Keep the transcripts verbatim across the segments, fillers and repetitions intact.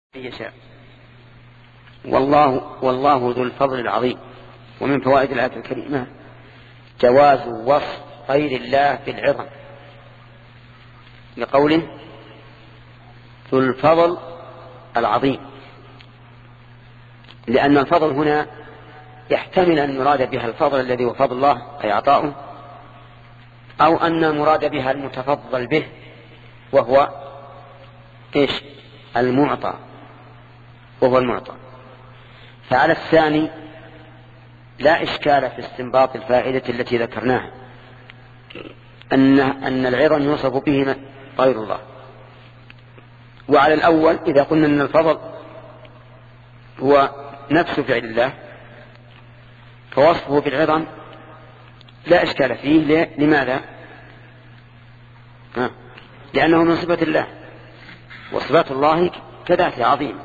يشاء. والله والله ذو الفضل العظيم. ومن فوائد الآية الكريمة جواز وصف غير الله بالعظم لقوله ذو الفضل العظيم، لأن الفضل هنا يحتمل أن يراد بها الفضل الذي هو فضل الله أي عطاؤه، أو أن مراد بها المتفضل به وهو إيش؟ المعطى، وهو المعطى. فعلى الثاني لا إشكال في استنباط الفائدة التي ذكرناها أن أن العظم يوصف به غير الله. وعلى الأول إذا قلنا أن الفضل هو نفس فعل الله فوصفه بالعظم لا إشكال فيه. لماذا؟ ها. لأنه من صفة الله، وصفات الله كذاته عظيمة.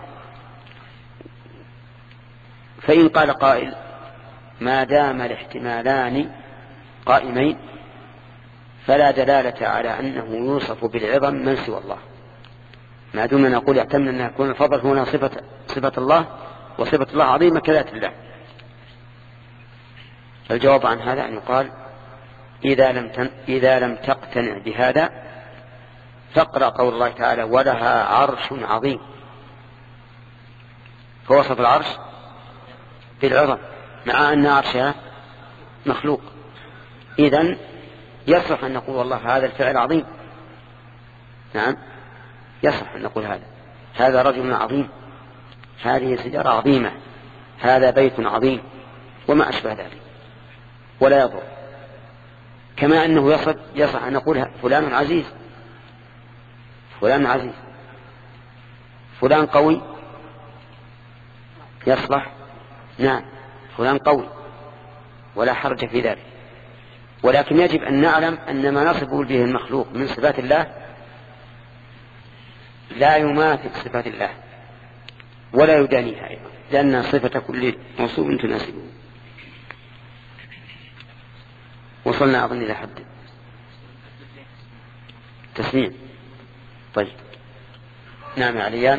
فإن قال قائل ما دام الاحتمالان قائمين فلا دلالة على أنه يوصف بالعظم من سوى الله، ما دون نقول يحتمل أن يكون الفضل هنا صفة, صفة الله، وصفة الله عظيمة كذات الله. الجواب عن هذا أن يقال إذا لم, تن... إذا لم تقتنع بهذا فاقرأ قول الله تعالى ولها عرش عظيم، فوصف العرش بالعظم مع أن عرشها مخلوق. إذن يصح أن نقول والله هذا الفعل عظيم. نعم يصح أن نقول هذا هذا رجل عظيم، هذه سجارة عظيمة، هذا بيت عظيم، وما أشبه ذلك، ولا يضر. كما أنه يصح, يصح أن نقول فلان عزيز، فلان عزيز، فلان قوي، يصلح. نعم فلان قوي، ولا حرج في ذلك. ولكن يجب أن نعلم أن ما نصف به المخلوق من صفات الله لا يماثل صفات الله ولا يدانيها أيضا، لأن صفة كل موصوف تناسبه. وصلنا أظن إلى حد تسميع. طيب نعم يا عليان.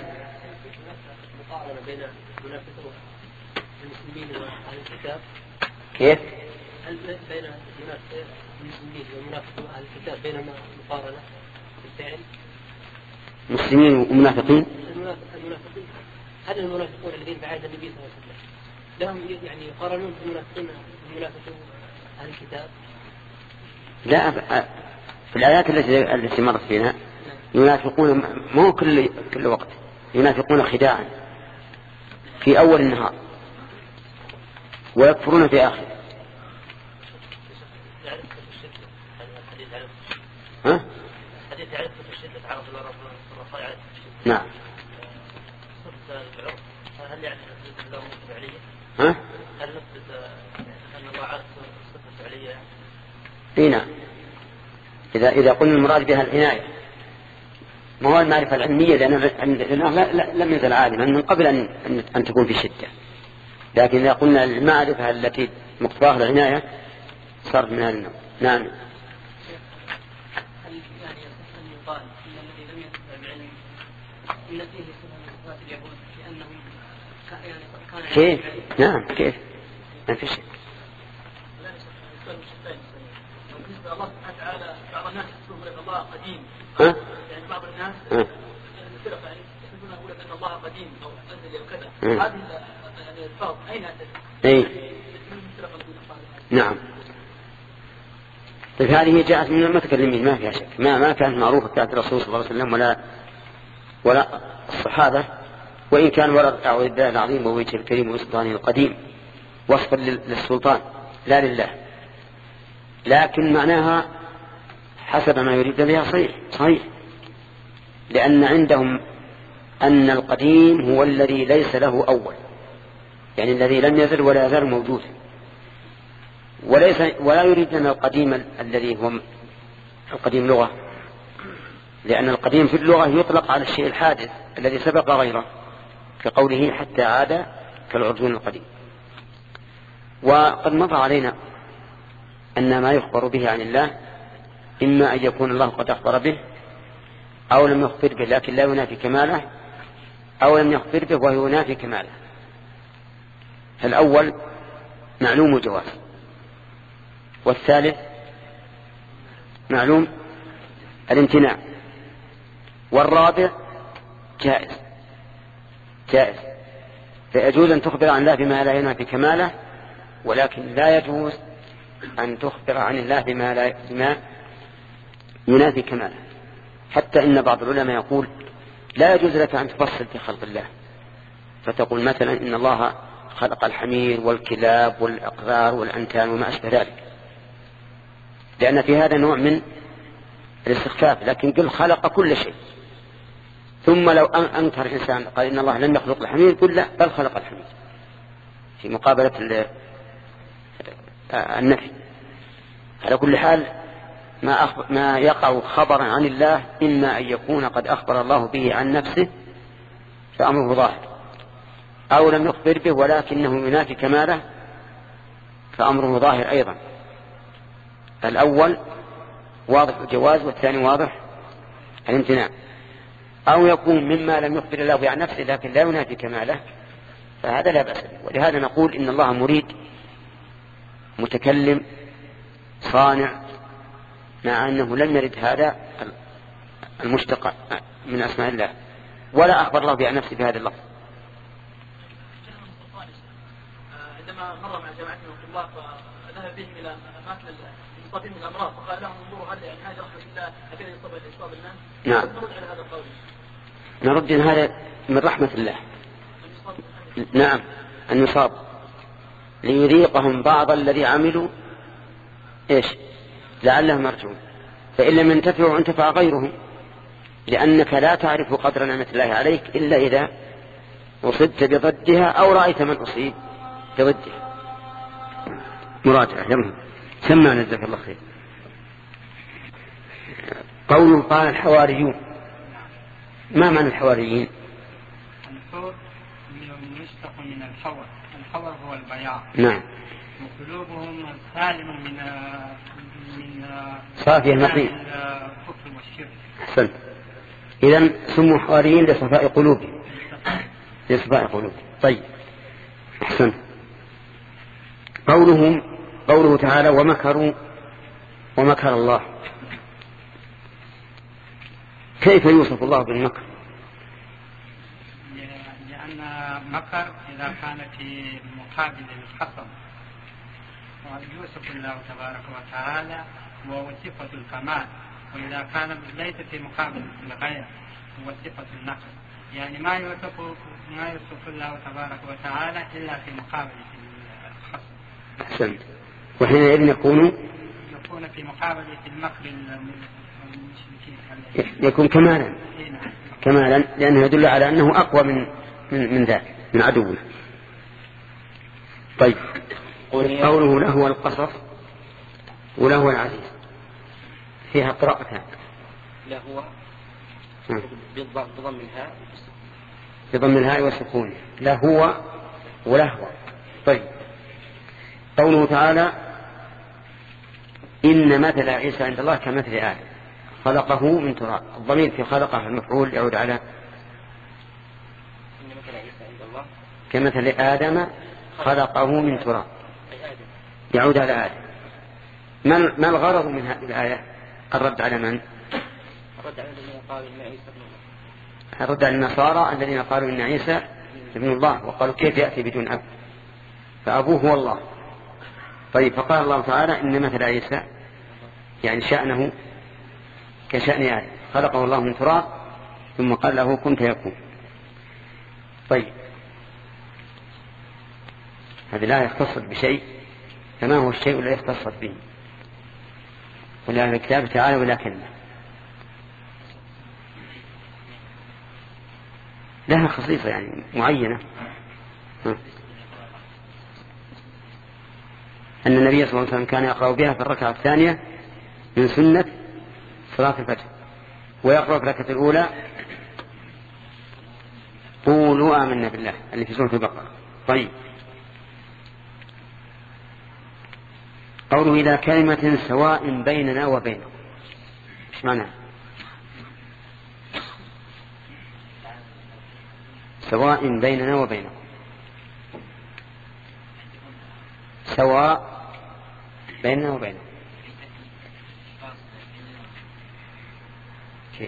كيف؟ هل بين المسلمين والمنافقين أهل الكتاب بينما مقارنة في الفعل؟ مسلمين ومنافقين؟ المنافقين هل المنافقون الذين بعد النبي صلى الله عليه وسلم لهم يعني يقارنون بالمنافقين والمنافقين أهل الكتاب؟ لا، في الآيات التي التي مرت فينا ينافقون مو كل كل وقت، ينافقون خداعا في أول النهار ويكفرون في آخر. ها؟ حديث يعرف في الشدة تعرف الله رب الله. نعم. هل يعني نثبت له فعلية؟ ها؟ هل نثبت أن الله عارف صفة فعلية؟ إيه نعم. إذا إذا قلنا المراد بها العناية ما هو المعرفة العلمية، لأنه لم يزل عالما من قبل أن أن تكون في شدة. لكن إذا قلنا المعرفة التي مقتضاها العناية صار من هذا النوع. نعم. هل يعني يصح أن يقال إن الذي لم يتبع العلم إن فيه صفة من صفات اليهود لأنهم يعني كان كيف؟ نعم كيف؟ ما في شك. بالنسبة الله سبحانه وتعالى بعض الناس يقولون أن الله قديم. ها؟ يعني بعض الناس ها؟ الفرق يعني يقولون أن الله قديم أو أزلي أو كذا. هذه يعني الفرق أين أتت؟ أي. نعم. طيب هذه جاءت من المتكلمين ما فيها شك، ما ما كانت معروفة كانت الرسول صلى الله عليه وسلم ولا ولا الصحابة، وإن كان ورد أعوذ بالله العظيم ووجهه الكريم وسلطانه القديم وصفا للسلطان لا لله، لكن معناها حسب ما يريد بها صحيح صحيح، لأن عندهم أن القديم هو الذي ليس له أول، يعني الذي لم يزل ولا يزال موجودا، وليس ولا يريدون القديم الذي هو القديم لغة، لأن القديم في اللغة يطلق على الشيء الحادث الذي سبق غيره، كقوله حتى عاد كالعرجون القديم. وقد مضى علينا أن ما يخبر به عن الله إما أن يكون الله قد أخبر به أو لم يخبر به، لكن لا ينافي كماله أو لم يخبر به وهو ينافي كماله. فالأول معلوم الجواز، والثالث معلوم الامتناع، والرابع جائز جائز فيجوز أن تخبر عن الله بما لا ينافي كماله، ولكن لا يجوز أن تخبر عن الله بما, لا بما ينافي كماله. حتى إن بعض العلماء يقول لا يجوز لك أن تفصل في خلق الله، فتقول مثلا إن الله خلق الحمير والكلاب والأقذار والأنتان وما أشبه ذلك، لأن في هذا نوع من الاستخفاف. لكن قل خلق كل شيء، ثم لو أنكر إنسان قال إن الله لم يخلق الحمير، قل لا بل خلق الحمير، في مقابلة النفي. على كل حال ما, أخبر ما يقع خبرا عن الله إما أن يكون قد أخبر الله به عن نفسه فأمره ظاهر، أو لم يخبر به ولكنه ينافي كماله فأمره ظاهر أيضا. الأول واضح الجواز، والثاني واضح الامتناع. أو يكون مما لم يخبر الله به عن نفسه لكن لا ينافي كماله، فهذا لا بأس به. ولهذا نقول إن الله مريد متكلم صانع، مع أنه لم يرد هذا المشتق من أسماء الله ولا أخبر الله به عن نفسه بهذا اللفظ. عندما مر مع جماعة من الطلاب فذهب بهم إلى أماكن المصابين من الأمراض فقال لهم انظروا هل يعني هذه رحمة الله أبين يصاب الإصابة الناس. نعم نرد على هذا القول. نرد أن هذا من رحمة الله. نعم أن يصاب ليذيقهم بعض الذي عملوا إيش لعلهم يرجعون، فإن لم ينتفعوا انتفع غيرهم، لأنك لا تعرف قدر نعمة الله عليك إلا إذا أصبت بضدها أو رأيت من أصيب بضدها. مراجعة يمهم سمعنا جزاك الله خير. قوله قال الحواريون، ما معنى الحواريين؟ الحور مشتق من الحور، الحور هو البياض. نعم. وقلوبهم سالم من من صافية النقي الكفر والشرك. أحسنت. إذن سموا حواريين لصفاء قلوبهم، لصفاء قلوبهم. طيب أحسنت. قوله قوله تعالى ومكروا ومكر الله، كيف يوصف الله بالمكر؟ لأن مكر إذا كان في مقابل الحصن ويوصف الله تبارك وتعالى وهو صفة الكمال، وإذا كان ليس في مقابل الغير هو صفة النقص، يعني ما يوصف ما يوصف الله تبارك وتعالى إلا في مقابل الحصن. أحسنت. وحينئذ يكون يكون في مقابلة المكر المشركين يكون كمالا كمالا لأنه يدل على أنه أقوى من من, من ذلك من عدوه. طيب قوله له القصص وله العزيز فيها قراءتان، لهو بضم الهاء بضم الهاء والسكون، لهو ولهو. طيب قوله تعالى إن مثل عيسى عند الله كمثل آدم خلقه من تراب، الضمير في خلقه المفعول يعود على إن مثل عيسى عند الله كمثل آدم خلقه من تراب، يعود على آدم. ما الغرض من هذه الآية؟ الرد على من؟ الرد على الذين قالوا إن عيسى ابن الله، الرد على النصارى الذين قالوا إن عيسى ابن الله، وقالوا كيف يأتي بدون أب فأبوه هو الله. طيب فقال الله تعالى إن مثل عيسى يعني شأنه كشأن آدم خلقه الله من تراب ثم قال له كن فيكون. طيب هذه لا يختص بشيء، فما هو الشيء الذي يختص به؟ ولأن الكتاب تعالى ولا كلمة لها خصيصة يعني معينة، أن النبي صلى الله عليه وسلم كان يقرأ بها في الركعة الثانية من سنة صلاة الفجر، ويقرأ في الركعة الأولى قولوا آمنا بالله اللي في سورة البقرة. طيب قوله إلى كلمة سواء بيننا وبينكم، ايش معنى؟ سواء بيننا وبينكم. سواء بيننا وبينكم كيف؟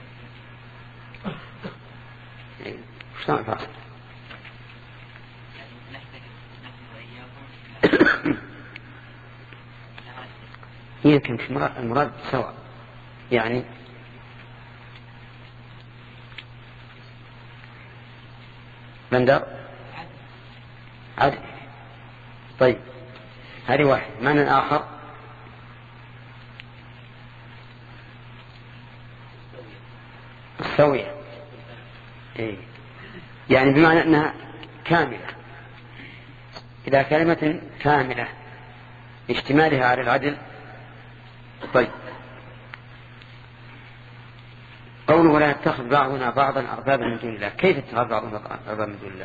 شلون فاصل؟ يمكن المراد سواء يعني بندر عدل. طيب هذه واحد. معنى آخر السوية، إيه؟ يعني بمعنى أنها كاملة. إذا كلمة كاملة اشتمالها على العدل. طيب قوله ولا يتخذ بعضنا بعضا أربابا من دون الله، كيف اتخذ بعضنا أربابا من دون الله؟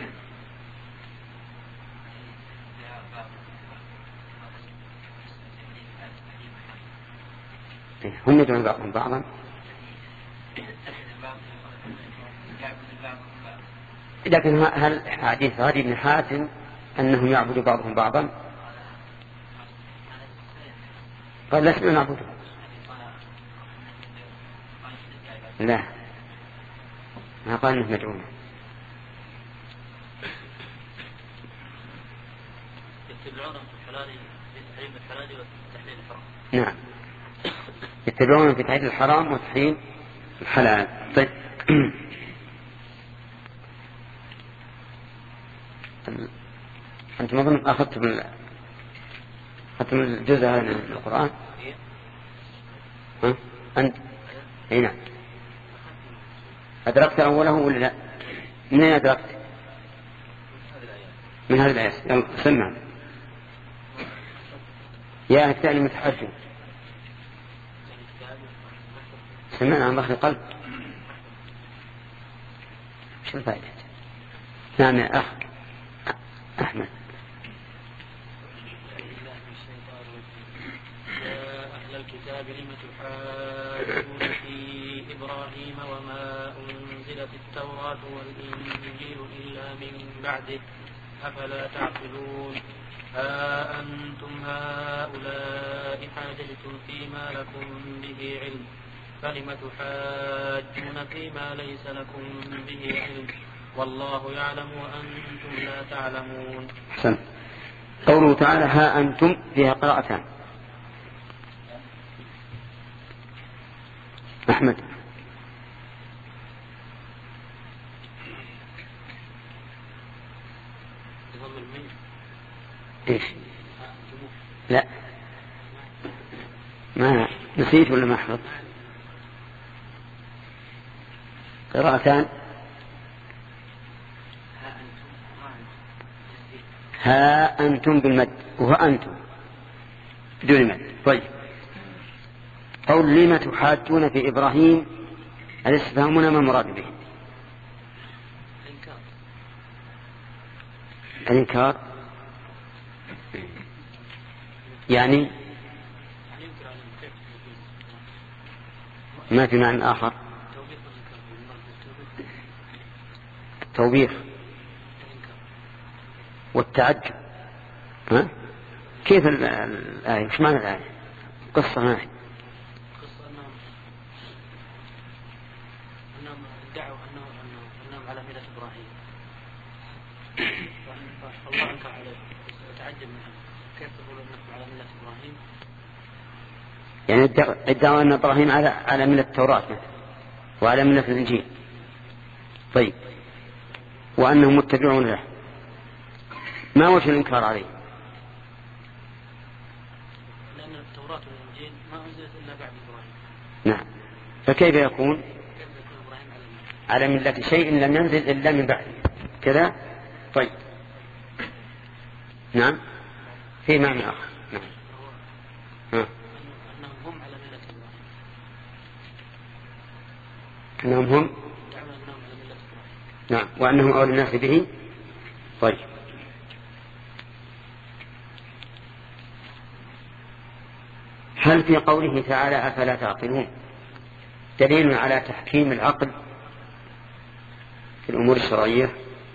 هم يدعون بعضهم بعضا. لكن هل حديث هذه ابن حاتم أنهم يعبدوا بعضهم بعضا؟ قال لسنا نعبده. لا ما قال انه مدعونا. يتبعون في الحلال في تحريم الحلال وتحليل الحرام. نعم يتبعون في تحليل الحرام وتحريم الحلال. طيب أنتم أظن أخذتم أخذتم الجزء هذا من القرآن؟ ها؟ أنت؟ أي نعم. أدركت أوله ولا لا؟ من أين أدركت؟ من هذه الآيات. يلا سمع. يا الثاني متحجم سمعنا عن ضخ القلب. شو الفائدة؟ نعم يا أخ أحمد. يا أهل الكتاب لم تحاجون في إبراهيم وما أنزلت التوراة والإنجيل إلا من بعده أفلا تعقلون. ها أنتم هؤلاء حاججتم فيما لكم به علم فلم تحاجون فيما ليس لكم به علم والله يعلم وأنتم لا تعلمون. حسن. قوله تعالى ها أنتم فيها قراءتان. أحمد. إيش؟ لا ما نسيت ولا ما حفظت. قراءتان ها أنتم بالمد وها أنتم بدون مد. طيب قول لما تحاجون في إبراهيم الاستفهامنا ما مراد به؟ الإنكار يعني ما في معنى آخر. التوبيخ والتعجب. ها؟ كيف الآية؟ وش معنى الآية؟ قصة ما هي؟ قصة أنهم أنهم ادعوا أنهم أنهم على ملة إبراهيم فالله أنكر عليه وتعجب منهم كيف تقول أنكم على ملة إبراهيم؟ يعني ادعوا أن إبراهيم على على ملة التوراة وعلى ملة الإنجيل. طيب وأنهم متبعون له. ما وجه الإنكار عليه؟ لأن التوراة والإنجيل ما أنزلت إلا بعد إبراهيم. نعم فكيف يكون كيف يكون إبراهيم على ملة شيء لم ينزل إلا من بعد كذا؟ طيب نعم في معنى آخر. نعم ها. أنهم هم على ملة إبراهيم. أنهم هم دعوا أنهم على ملة إبراهيم. نعم وأنهم أولى الناس به. طيب هل في قوله تعالى أفلا تعقلون دليل على تحكيم العقل في الأمور الشرعية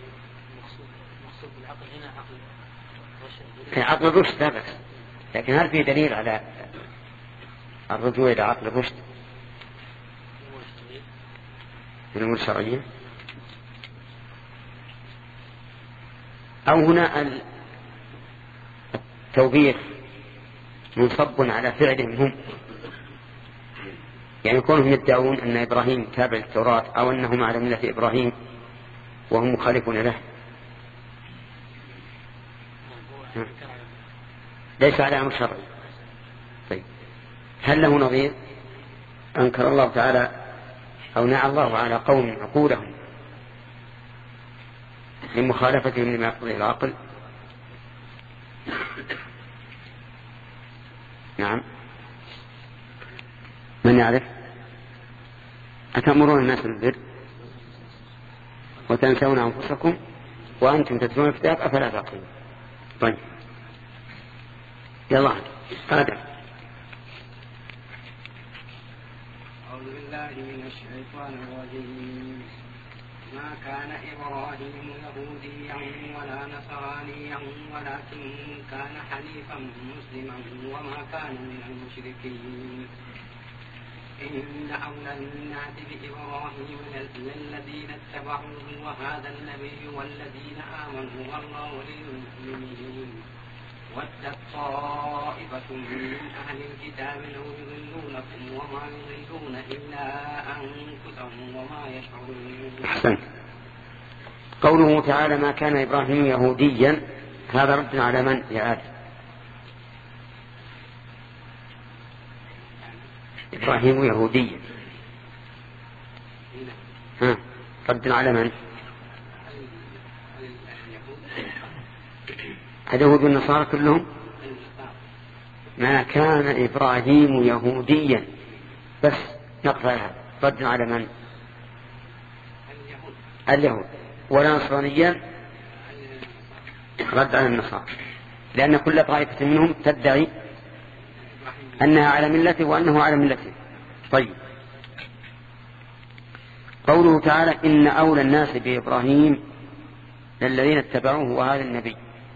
عقل الرشد لا بأس، لكن هل في دليل على الرجوع إلى عقل الرشد في الأمور الشرعية؟ أو هنا التوبيخ منصب على فعلهم هم، يعني كونهم يدعون أن إبراهيم تابع للتوراة أو أنهم على ملة إبراهيم وهم مخالفون له، ليس على أمر شرعي. طيب هل له نظير؟ أنكر الله تعالى أو نعى الله على قوم عقولهم لمخالفتهم لما يقضيه العقل. نعم، من يعرف؟ أتأمرون الناس بالبر وتنسون أنفسكم وأنتم تتلون الكتاب أفلا تعقلون. طيب يلا قادر. أعوذ بالله من الشيطان الرجيم. ما كان إبراهيم يهوديا ولا نصرانيا ولكن كان حنيفا مسلما وما كان من المشركين. إن أولى الناس بإبراهيم للذين اتبعوه وهذا النبي والذين آمنوا والله للمؤمنين. ودت طائفة من أهل الكتاب لو يضلونكم وما يضلون إلا أنفسهم وما يشعرون. أحسن. قوله تعالى ما كان إبراهيم يهوديا، هذا رد على من يا آدم؟ إبراهيم يهوديا، ها رد على من؟ اليهود والنصارى كلهم. ما كان إبراهيم يهوديا بس نقطع هذا، رد على من؟ اليهود. ولا نصرانيا، رد على النصارى، لأن كل طائفة منهم تدعي أنها على ملته وأنه على ملته. طيب قوله تعالى إن أولى الناس بإبراهيم للذين اتبعوه وهذا النبي،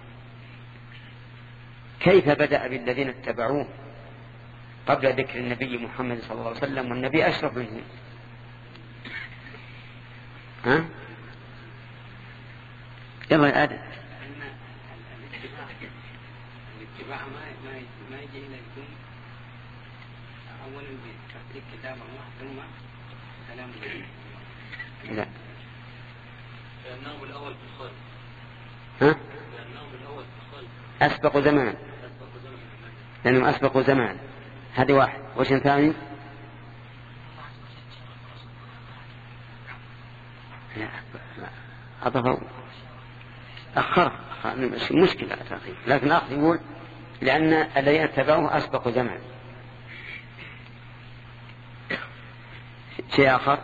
كيف بدأ بالذين اتبعوه قبل ذكر النبي محمد صلى الله عليه وسلم والنبي أشرف منه؟ ها يلا يا آدم. الاتباع ما يجي إلى الكون أولا بتحقيق كتاب الله ثم كلام الله. لا لأنه الأول في الخلق. ها لأنه الأول في الخلق أسبق زمانا، لأنهم أسبقوا زمان. هذه واحد. وش ثاني؟ لا أضفوا أخر مشكلة تقريبا، لكن الأخ يقول لأن الذين اتبعوه أسبقوا زمان. شيء آخر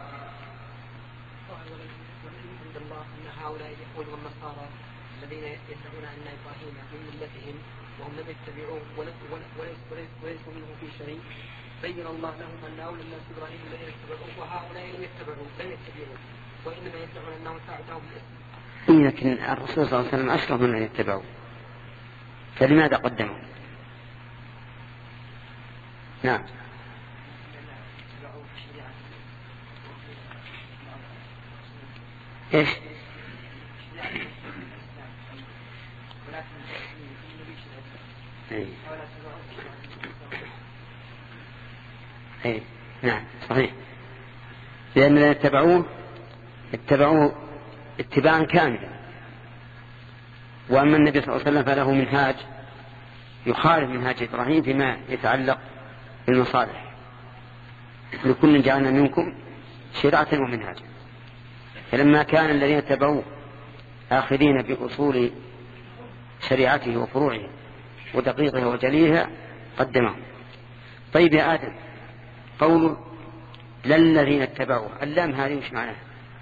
عند الله أن هؤلاء اليهود والنصارى الذين يدعون أن إبراهيم من ملتهم وهم لم يتبعوه وليسوا منه في شيء، بين الله لهم أن أولى الناس إبراهيم الذين اتبعوه وهؤلاء لم يتبعوه لم يتبعوه وإنما يدعون أنهم ساعدهم بالاسم. لكن الرسول صلى الله عليه وسلم أشرف من أن يتبعوه، فلماذا قدموا؟ نعم إيش؟ أي. أي. نعم صحيح، لأن الذين اتبعوه اتبعوه اتباعا كاملا، وأما النبي صلى الله عليه وسلم فله منهاج يخالف منهاج إبراهيم فيما يتعلق بالمصالح. لكل جعلنا منكم شرعة ومنهاجا. فلما كان الذين اتبعوه آخذين بأصول شريعته وفروعه ودقيقها وجليها قدمهم. طيب يا آدم، قول للذين اتبعوه، اللام هذه وش معناها؟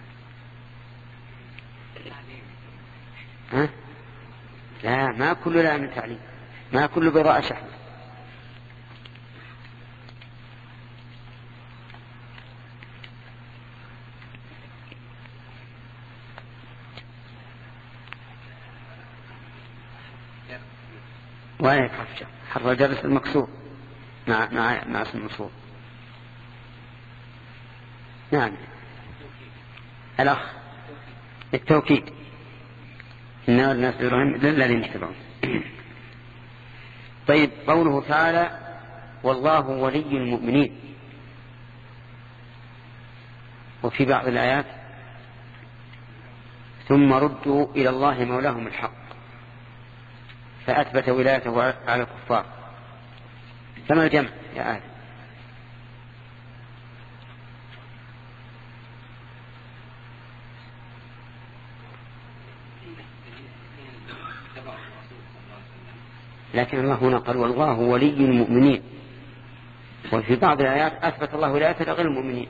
ها؟ لا، ما كل لام تعليم، ما كل بضاعة شحن. وين حرف جر؟ حرف الجر اسم المكسور مع مع مع اسم المكسور. نعم الأخ التوكيد إن الناس يرون للذين يتبعون. طيب قوله تعالى والله ولي المؤمنين، وفي بعض الآيات ثم ردوا إلى الله مولاهم الحق، فأثبت ولايته على الكفار. كما الجمع يا آدم؟ لكن الله هنا قال والله ولي المؤمنين، وفي بعض الآيات أثبت الله ولايته لغير المؤمنين.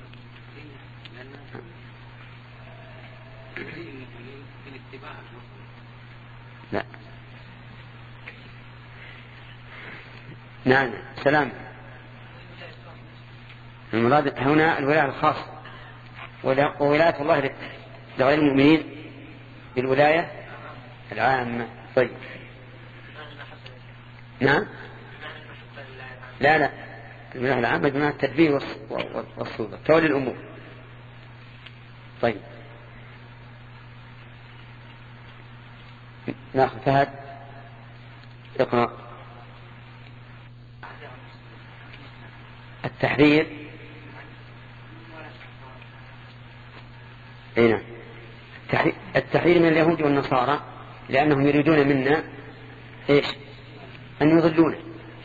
لا نعم سلام. المراد هنا الولاية الخاصة، وولاية الله لغير المؤمنين بالولاية العامة. طيب نعم لا لا الولاية العامة بمعنى التدبير والسلطة تولي الأمور. طيب ناخذ فهد اقرأ. التحرير هنا التحرير من اليهود والنصارى لأنهم يريدون منا إيش؟ أن يضلون.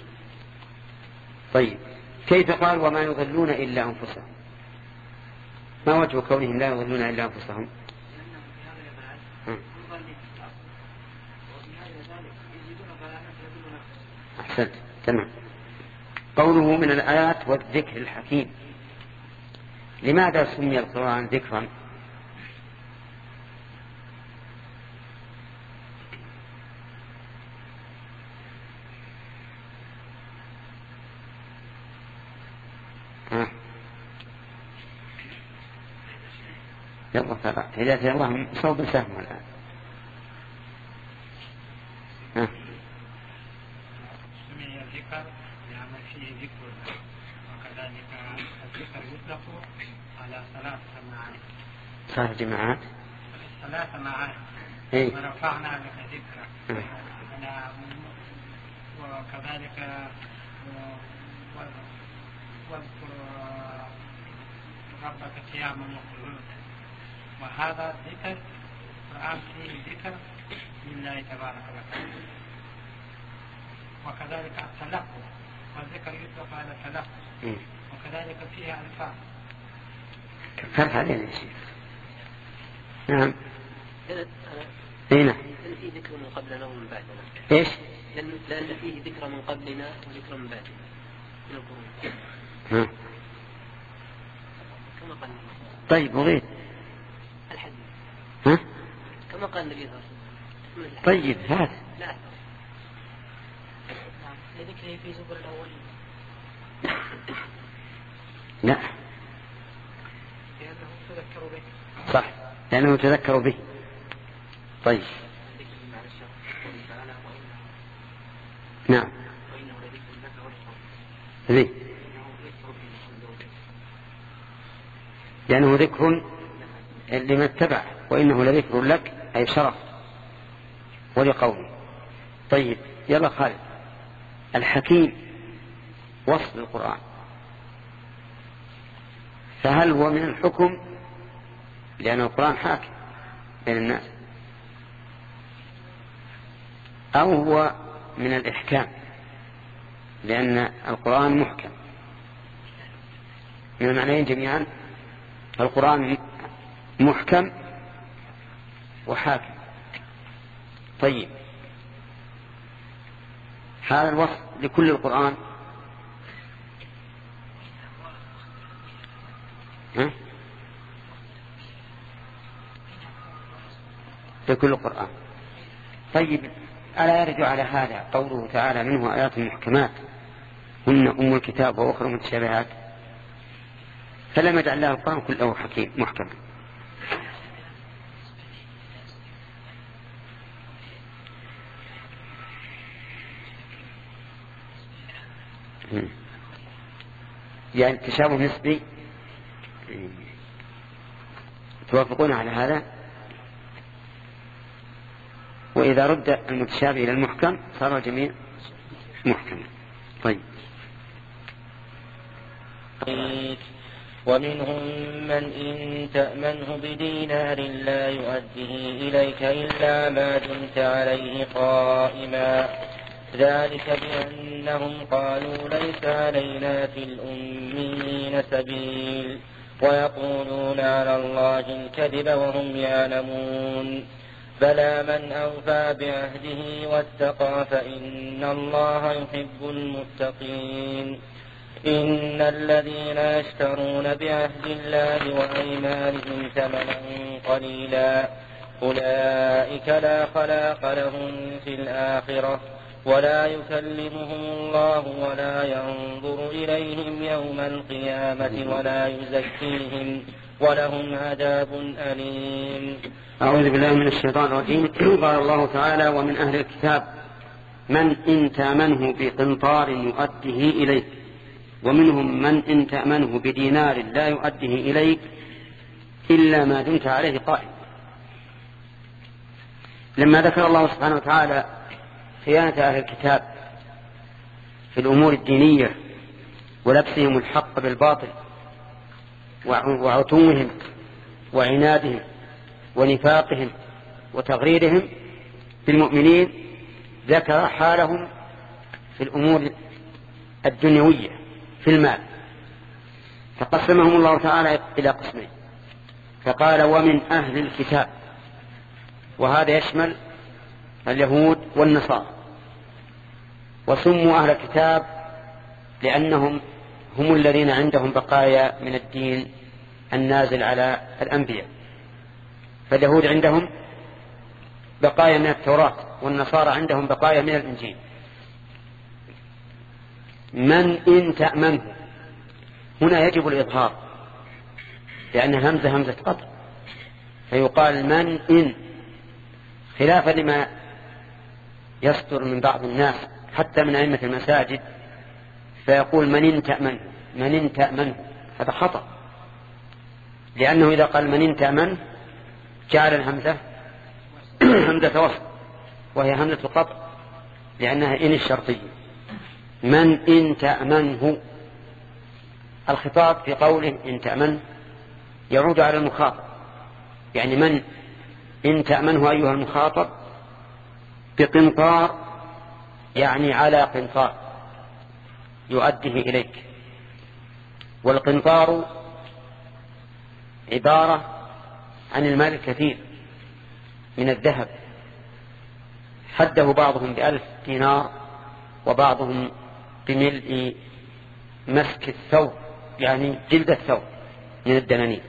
طيب كيف قال وما يضلون إلا أنفسهم؟ ما وجه كونهم لا يضلون إلا أنفسهم؟ أحسنت تمام. قوله من الآيات والذكر الحكيم، لماذا سمي القرآن ذكرا؟ ها يلا ترى هداية الله صوب سهم الآن. ها سمي الذكر لأن فيه ذكر، وكذلك الذكر يطلق على ثلاث معاني. ثلاث جماعات ثلاث معاني. إيه؟ ورفعنا لك ذكرك، وكذلك واذكر ربك قياما وقعودا. وهذا ذكر القرآن فيه ذكر لله تبارك وتعالى. وكذلك التلقي، والذكر يطلق على التلقي، وكذلك فيها ألفاظ. كفرت علينا يا شيخ. نعم هنا فيه ذكر من قبلنا ومن بعدنا. ايش؟ لأن فيه ذكر من قبلنا وذكر من بعدنا من القرون. ها كما قال طيب وغير الحديث. ها كما قال النبي صلى الله عليه وسلم. طيب هذا لا نعم ذكره في زبر الأولين. لا لأنه تذكروا به. صح لأنه تذكروا به. طيب نعم ذي لأنه ذكر لمن اتبع، وإنه لذكر لك أي شرف ولقومه. طيب يلا خالد، الحكيم وصف القرآن، فهل هو من الحكم لأن القرآن حاكم بين الناس، أو هو من الإحكام لأن القرآن محكم؟ من المعنيين جميعا، القرآن محكم وحاكم. طيب هذا الوصف لكل القرآن؟ ها؟ لكل القرآن. طيب ألا يرد على هذا قوله تعالى منه آيات محكمات هن أم الكتاب وأخرى متشابهات، فلم يجعل الله القرآن كله حكيم محكم. يعني تشابه نسبي. توافقون على هذا؟ وإذا رد المتشابه إلى المحكم صار الجميع محكم. طيب. ومنهم من إن تأمنه بدينار لا يؤديه إليك إلا ما دمت عليه قائما، ذلك بأنهم قالوا ليس علينا في الأميين سبيل ويقولون على الله الكذب وهم يعلمون. بلى من أوفى بعهده واتقى فإن الله يحب المتقين. إن الذين يشترون بعهد الله وأيمانهم ثمنا قليلا أولئك لا خلاق لهم في الآخرة ولا يكلمهم الله ولا ينظر إليهم يوم القيامة ولا يزكيهم ولهم عذاب أليم. أعوذ بالله من الشيطان الرجيم. قال الله تعالى: ومن أهل الكتاب من إن تأمنه بقنطار يؤديه إليك ومنهم من إن تأمنه بدينار لا يؤديه إليك إلا ما دمت عليه قائم. لما ذكر الله سبحانه وتعالى خيانة أهل الكتاب في الأمور الدينية ولبسهم الحق بالباطل وعتوهم وعنادهم ونفاقهم وتغريرهم بالمؤمنين، ذكر حالهم في الأمور الدنيوية في المال، فقسمهم الله تعالى إلى قسمين، فقال: ومن أهل الكتاب، وهذا يشمل اليهود والنصارى، وسموا أهل الكتاب لأنهم هم الذين عندهم بقايا من الدين النازل على الأنبياء، فاليهود عندهم بقايا من التوراة والنصارى عندهم بقايا من الإنجيل. من إن تأمنه، هنا يجب الإظهار لأن الهمزة همزة قطع، فيقال من إن، خلافا لما يصدر من بعض الناس حتى من أئمة المساجد، فيقول من إن تأمنه من إن تأمنه، هذا خطأ، لأنه إذا قال من إن تأمنه جعل الهمزة همزة وصل وهي همزة قطع لأنها إن الشرطية. من إن تأمنه، الخطاب في قوله إن تأمن يعود على المخاطب، يعني من إن تأمنه أيها المخاطب بقنطار، يعني على قنطار يؤديه إليك. والقنطار عبارة عن المال الكثير من الذهب، حده بعضهم بألف دينار وبعضهم بملء مسك الثوب، يعني جلد الثوب من الدنانير.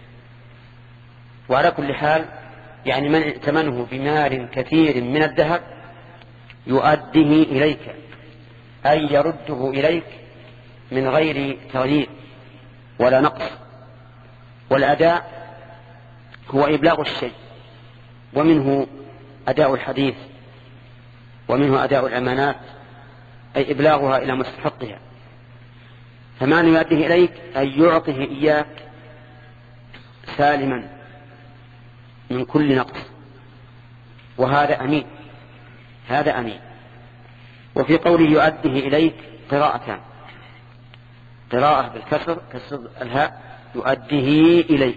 وعلى كل حال يعني من ائتمنه بمال كثير من الذهب يؤديه إليك، أي يرده إليك من غير تغيير ولا نقص. والأداء هو إبلاغ الشيء، ومنه أداء الحديث، ومنه أداء الأمانات، أي إبلاغها إلى مستحقها. فمعنى يؤديه إليك أي يعطيه إياك سالما من كل نقص، وهذا أمين، هذا أمين. وفي قوله يؤديه إليك قراءتان، قراءة بالكسر كسر الهاء يؤديه إليك،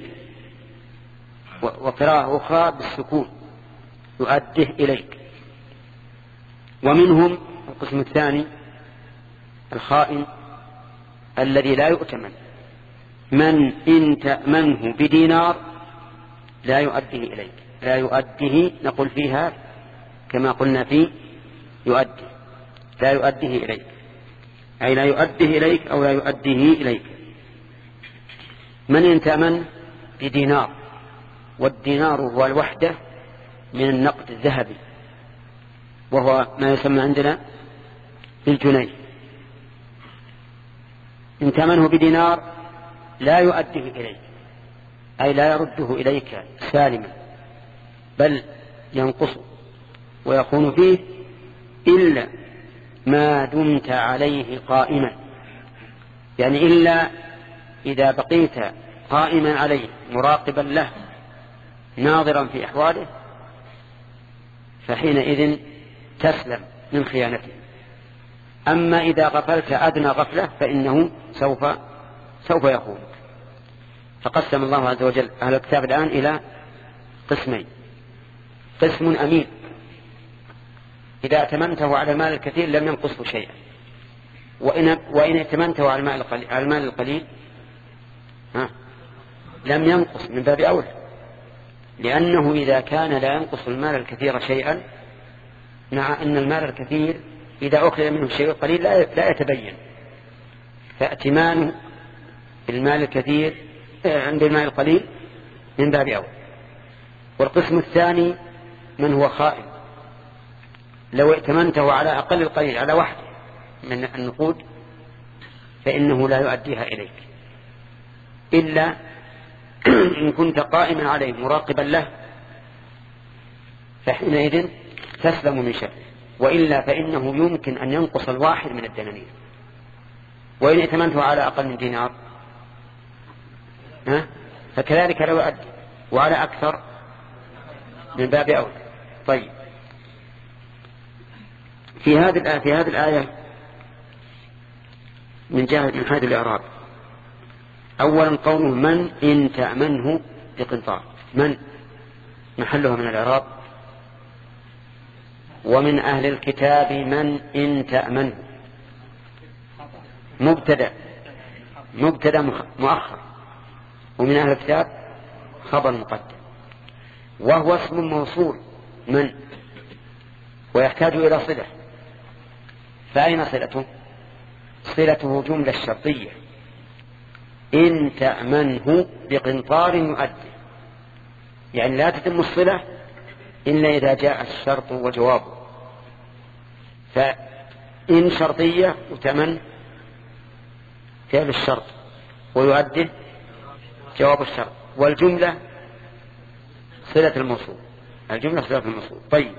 وقراءة أخرى بالسكون يؤديه إليك. ومنهم القسم الثاني الخائن الذي لا يؤتمن، من إن تأمنه بدينار لا يؤديه إليك، لا يؤديه نقول فيها كما قلنا فيه يؤدي، لا يؤديه إليك، أي لا يؤديه إليك أو لا يؤديه إليك. من إن تأمن بدينار، والدينار هو الوحدة من النقد الذهبي، وهو ما يسمى عندنا بالجنيه. إن تأمنه بدينار لا يؤديه إليك، أي لا يرده إليك سالما، بل ينقصه ويكون فيه إلا ما دمت عليه قائما، يعني إلا إذا بقيت قائما عليه مراقبا له ناظرا في أحواله فحينئذ تسلم من خيانته. أما إذا غفلت أدنى غفلة فإنه سوف سوف يخون. فقسم الله عز وجل أهل الكتاب الآن إلى قسمين: قسم أمين إذا ائتمنته على المال الكثير لم ينقصه شيئا، وإن, وإن ائتمنته على المال القليل, على المال القليل ها لم ينقص من باب أولى، لأنه إذا كان لا ينقص المال الكثير شيئا مع أن المال الكثير إذا أخذ منه الشيء القليل لا يتبين، فائتمانه بالمال الكثير عند المال القليل من باب أولى. والقسم الثاني من هو خائن، لو ائتمنته على أقل القليل على واحد من النقود فإنه لا يؤديها إليك إلا إن كنت قائما عليه مراقبا له، فحينئذ تسلم من شره، وإلا فإنه يمكن أن ينقص الواحد من الدنانير. وإن ائتمنته على أقل من دينار ها فكذلك لو يؤدي، وعلى أكثر من باب أولى. طيب، في هذه الآية في هذه الآية من جهة من حيث الإعراب، أولا قوله من إن تأمنه بقنطار، من محلها من الإعراب. ومن أهل الكتاب من إن تأمنه مبتدأ مبتدأ مؤخر، ومن أهل الكتاب خبر مقدم، وهو اسم موصول من ويحتاج إلى صلة. فأين صلته؟ صلته جملة شرطية: إن تأمنه بقنطار يؤدي، يعني لا تتم الصلة إلا إذا جاء الشرط وجوابه. فإن شرطية وتمن فعل الشرط ويؤدي جواب الشرط، والجملة صلة الموصول، الجملة صلة الموصول. طيب،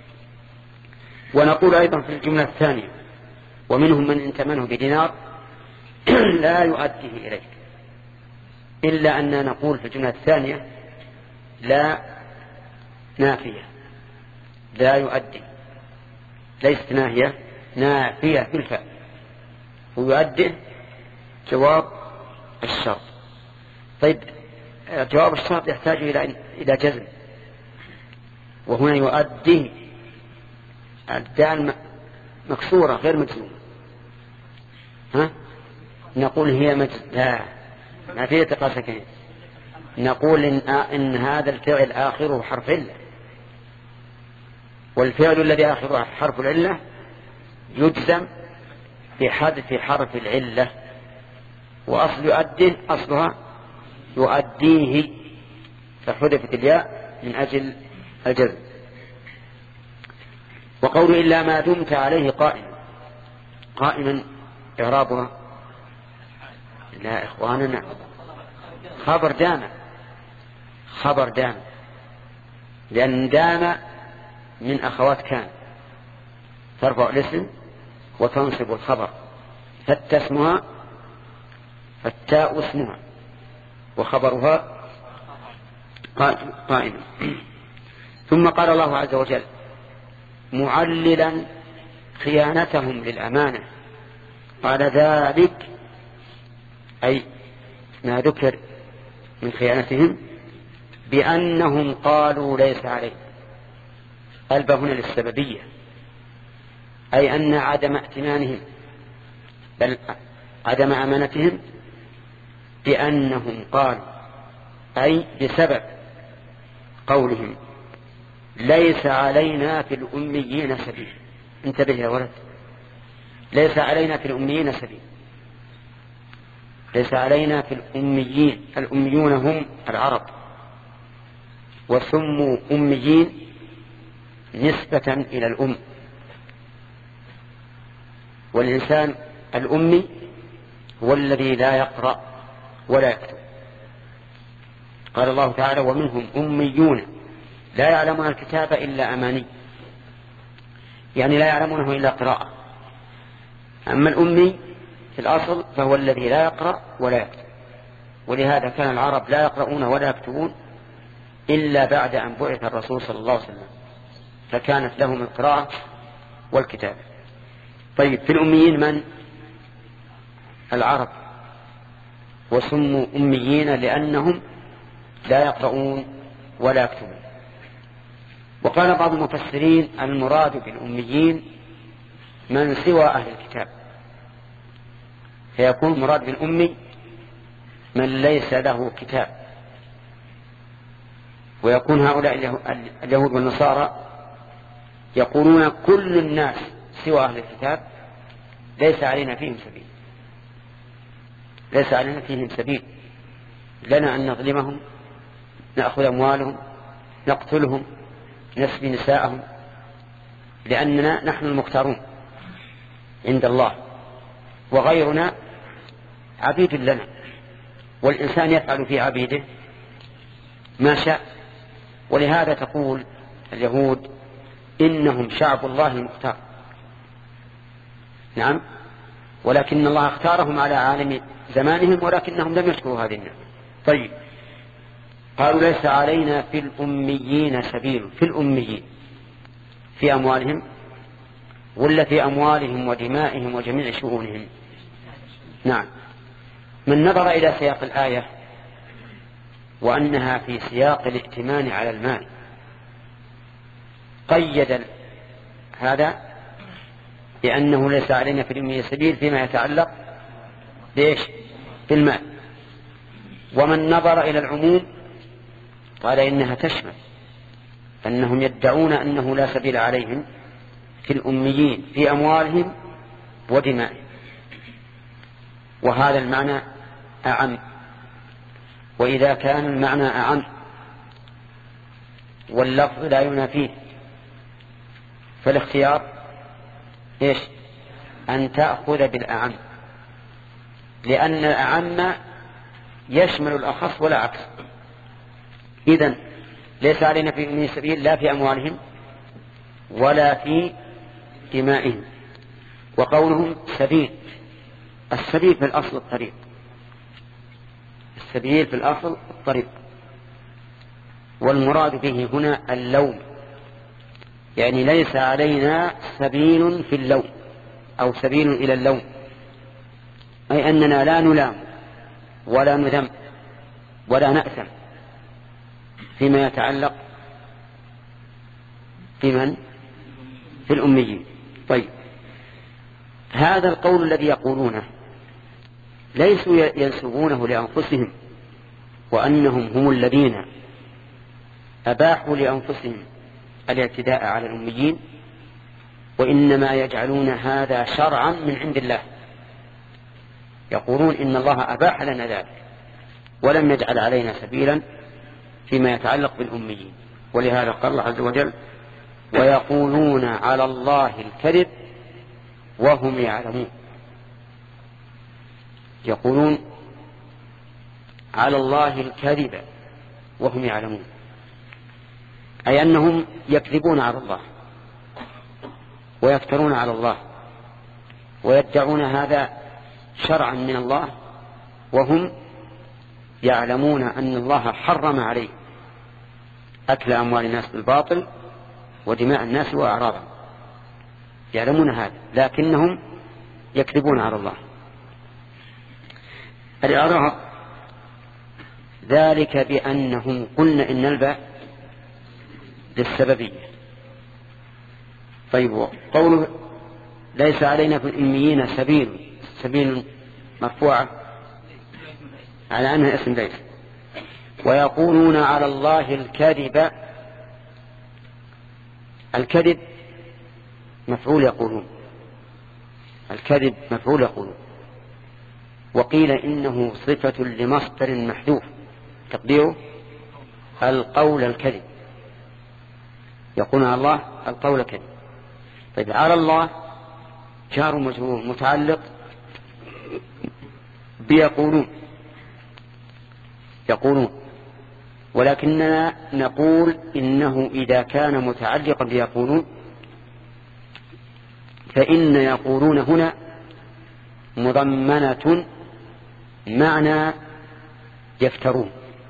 ونقول أيضا في الجملة الثانية: ومنهم من إن تمنه بدينار لا يؤديه إليك، إلا أننا نقول في الجملة الثانية لا نافية، لا يؤدي، ليست ناهية، نافية بالفعل، ويؤدي جواب الشرط. طيب، جواب الشرط يحتاج إلى إلى جزم، وهنا يؤدي الدال مكسورة غير مجزومة، ها نقول هي مجزومة، لا ما فيه التقاء ساكنين، نقول إن, إن هذا الفعل آخره حرف علة، والفعل الذي آخره حرف العلة يجزم بحذف حرف العلة، وأصل يؤديه أصلها يؤديه، فحذفت الياء من أجل الجزم. وقول إلا ما دمت عليه قائما، قائما إعرابها لا إخواننا خبر دام، خبر دام، لأن دام من أخوات كان ترفع الاسم وتنصب الخبر، فت اسمها فالتاء اسمها وخبرها قائما. ثم قال الله عز وجل معللا خيانتهم للأمانة، قال ذلك أي ما ذكر من خيانتهم بأنهم قالوا ليس عليه، الباء هنا للسببية، أي أن عدم ائتمانهم بل عدم أمانتهم بأنهم قالوا، أي بسبب قولهم ليس علينا في الأميين سبيل. انتبه يا ولد، ليس علينا في الأميين سبيل، ليس علينا في الأميين، الأميون هم العرب، وسموا أميين نسبة إلى الأم، والإنسان الأمي هو الذي لا يقرأ ولا يكتب. قال الله تعالى ومنهم أميون لا يعلمون الكتاب إلا أماني، يعني لا يعلمونه إلا قراءة أما الأمي في الأصل فهو الذي لا يقرأ ولا يكتب، ولهذا كان العرب لا يقرؤون ولا يكتبون إلا بعد أن بعث الرسول صلى الله عليه وسلم، فكانت لهم القراءة والكتابة. طيب في الأميين من؟ العرب، وسموا أميين لأنهم لا يقرؤون ولا يكتبون. وقال بعض المفسرين المراد بالأميين من سوى أهل الكتاب، فيكون مراد بالأمي من ليس له كتاب، ويكون هؤلاء اليهود والنصارى يقولون كل الناس سوى أهل الكتاب ليس علينا فيهم سبيل، ليس علينا فيهم سبيل، لنا أن نظلمهم، نأخذ أموالهم، نقتلهم، نسبي نساءهم، لأننا نحن المختارون عند الله، وغيرنا عبيد لنا، والإنسان يفعل في عبيده ما شاء. ولهذا تقول اليهود إنهم شعب الله المختار، نعم، ولكن الله اختارهم على عالم زمانهم ولكنهم لم يشكروا هذه النعمة. طيب، قالوا ليس علينا في الأميين سبيل، في الأميين في أموالهم ولا في أموالهم ودمائهم وجميع شؤونهم؟ نعم. من نظر إلى سياق الآية وأنها في سياق الائتمان على المال قيد هذا لأنه ليس علينا في الأميين سبيل فيما يتعلق ليش بالمال. ومن نظر إلى العموم قال إنها تشمل أنهم يدعون أنه لا سبيل عليهم في الأميين في أموالهم ودمائهم، وهذا المعنى أعم. وإذا كان المعنى أعم واللفظ لا ينافيه فالاختيار إيش؟ أن تأخذ بالأعم، لأن الأعم يشمل الأخص ولا عكس. إذن ليس علينا في من سبيل لا في أموالهم ولا في دمائهم. وقولهم سبيل، السبيل في الأصل الطريق، السبيل في الأصل الطريق، والمراد به هنا اللوم، يعني ليس علينا سبيل في اللوم أو سبيل إلى اللوم، أي أننا لا نلام ولا نذم ولا نأثم فيما يتعلق في من؟ في الأميين. طيب، هذا القول الذي يقولونه ليسوا ينسبونه لأنفسهم وأنهم هم الذين أباحوا لأنفسهم الاعتداء على الأميين، وإنما يجعلون هذا شرعا من عند الله، يقولون إن الله أباح لنا ذلك ولم يجعل علينا سبيلا فيما يتعلق بالأميين. ولهذا قال الله عز وجل ويقولون على الله الكذب وهم يعلمون، يقولون على الله الكذب وهم يعلمون، أي أنهم يكذبون على الله ويفترون على الله ويدعون هذا شرعا من الله وهم يعلمون أن الله حرم عليه أكل أموال الناس بالباطل ودماء الناس وأعراضهم، يعلمون هذا لكنهم يكذبون على الله. الإعراب ذلك بأنهم قلنا إن الباء للسببية. طيب، قوله ليس علينا في الأميين سبيل، سبيل مرفوعة على أنها اسم ليس. ويقولون على الله الكذب، الكذب مفعول يقولون، الكذب مفعول يقولون. وقيل إنه صفة لمصدر محذوف تقديره القول الكذب، يقولون على الله القول كذب. طيب، على الله جار مجرور متعلق بيقولون، يقولون، ولكننا نقول إنه إذا كان متعلقا بيقولون فإن يقولون هنا مضمنة معنى يفترون،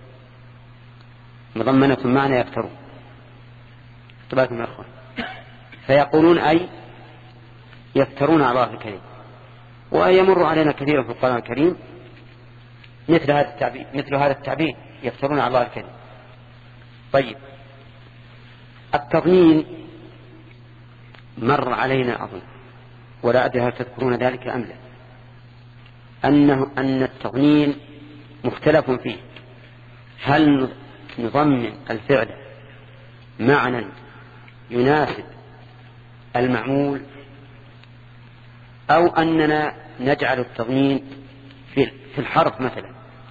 مضمنة معنى يفترون. اعتباركم يا أخوان. فيقولون أي يفترون على الله الكريم، ويمر علينا كثيرا في القرآن الكريم مثل هذا التعبير، مثل هذا التعبير يفترون على الله الكريم. طيب، التضمين مر علينا أظن، ولا أدري هل تذكرون ذلك أم لا، أنه أن التضمين مختلف فيه، هل نضمن الفعل معنى يناسب المعمول، أو أننا نجعل التضمين في الحرف مثلا.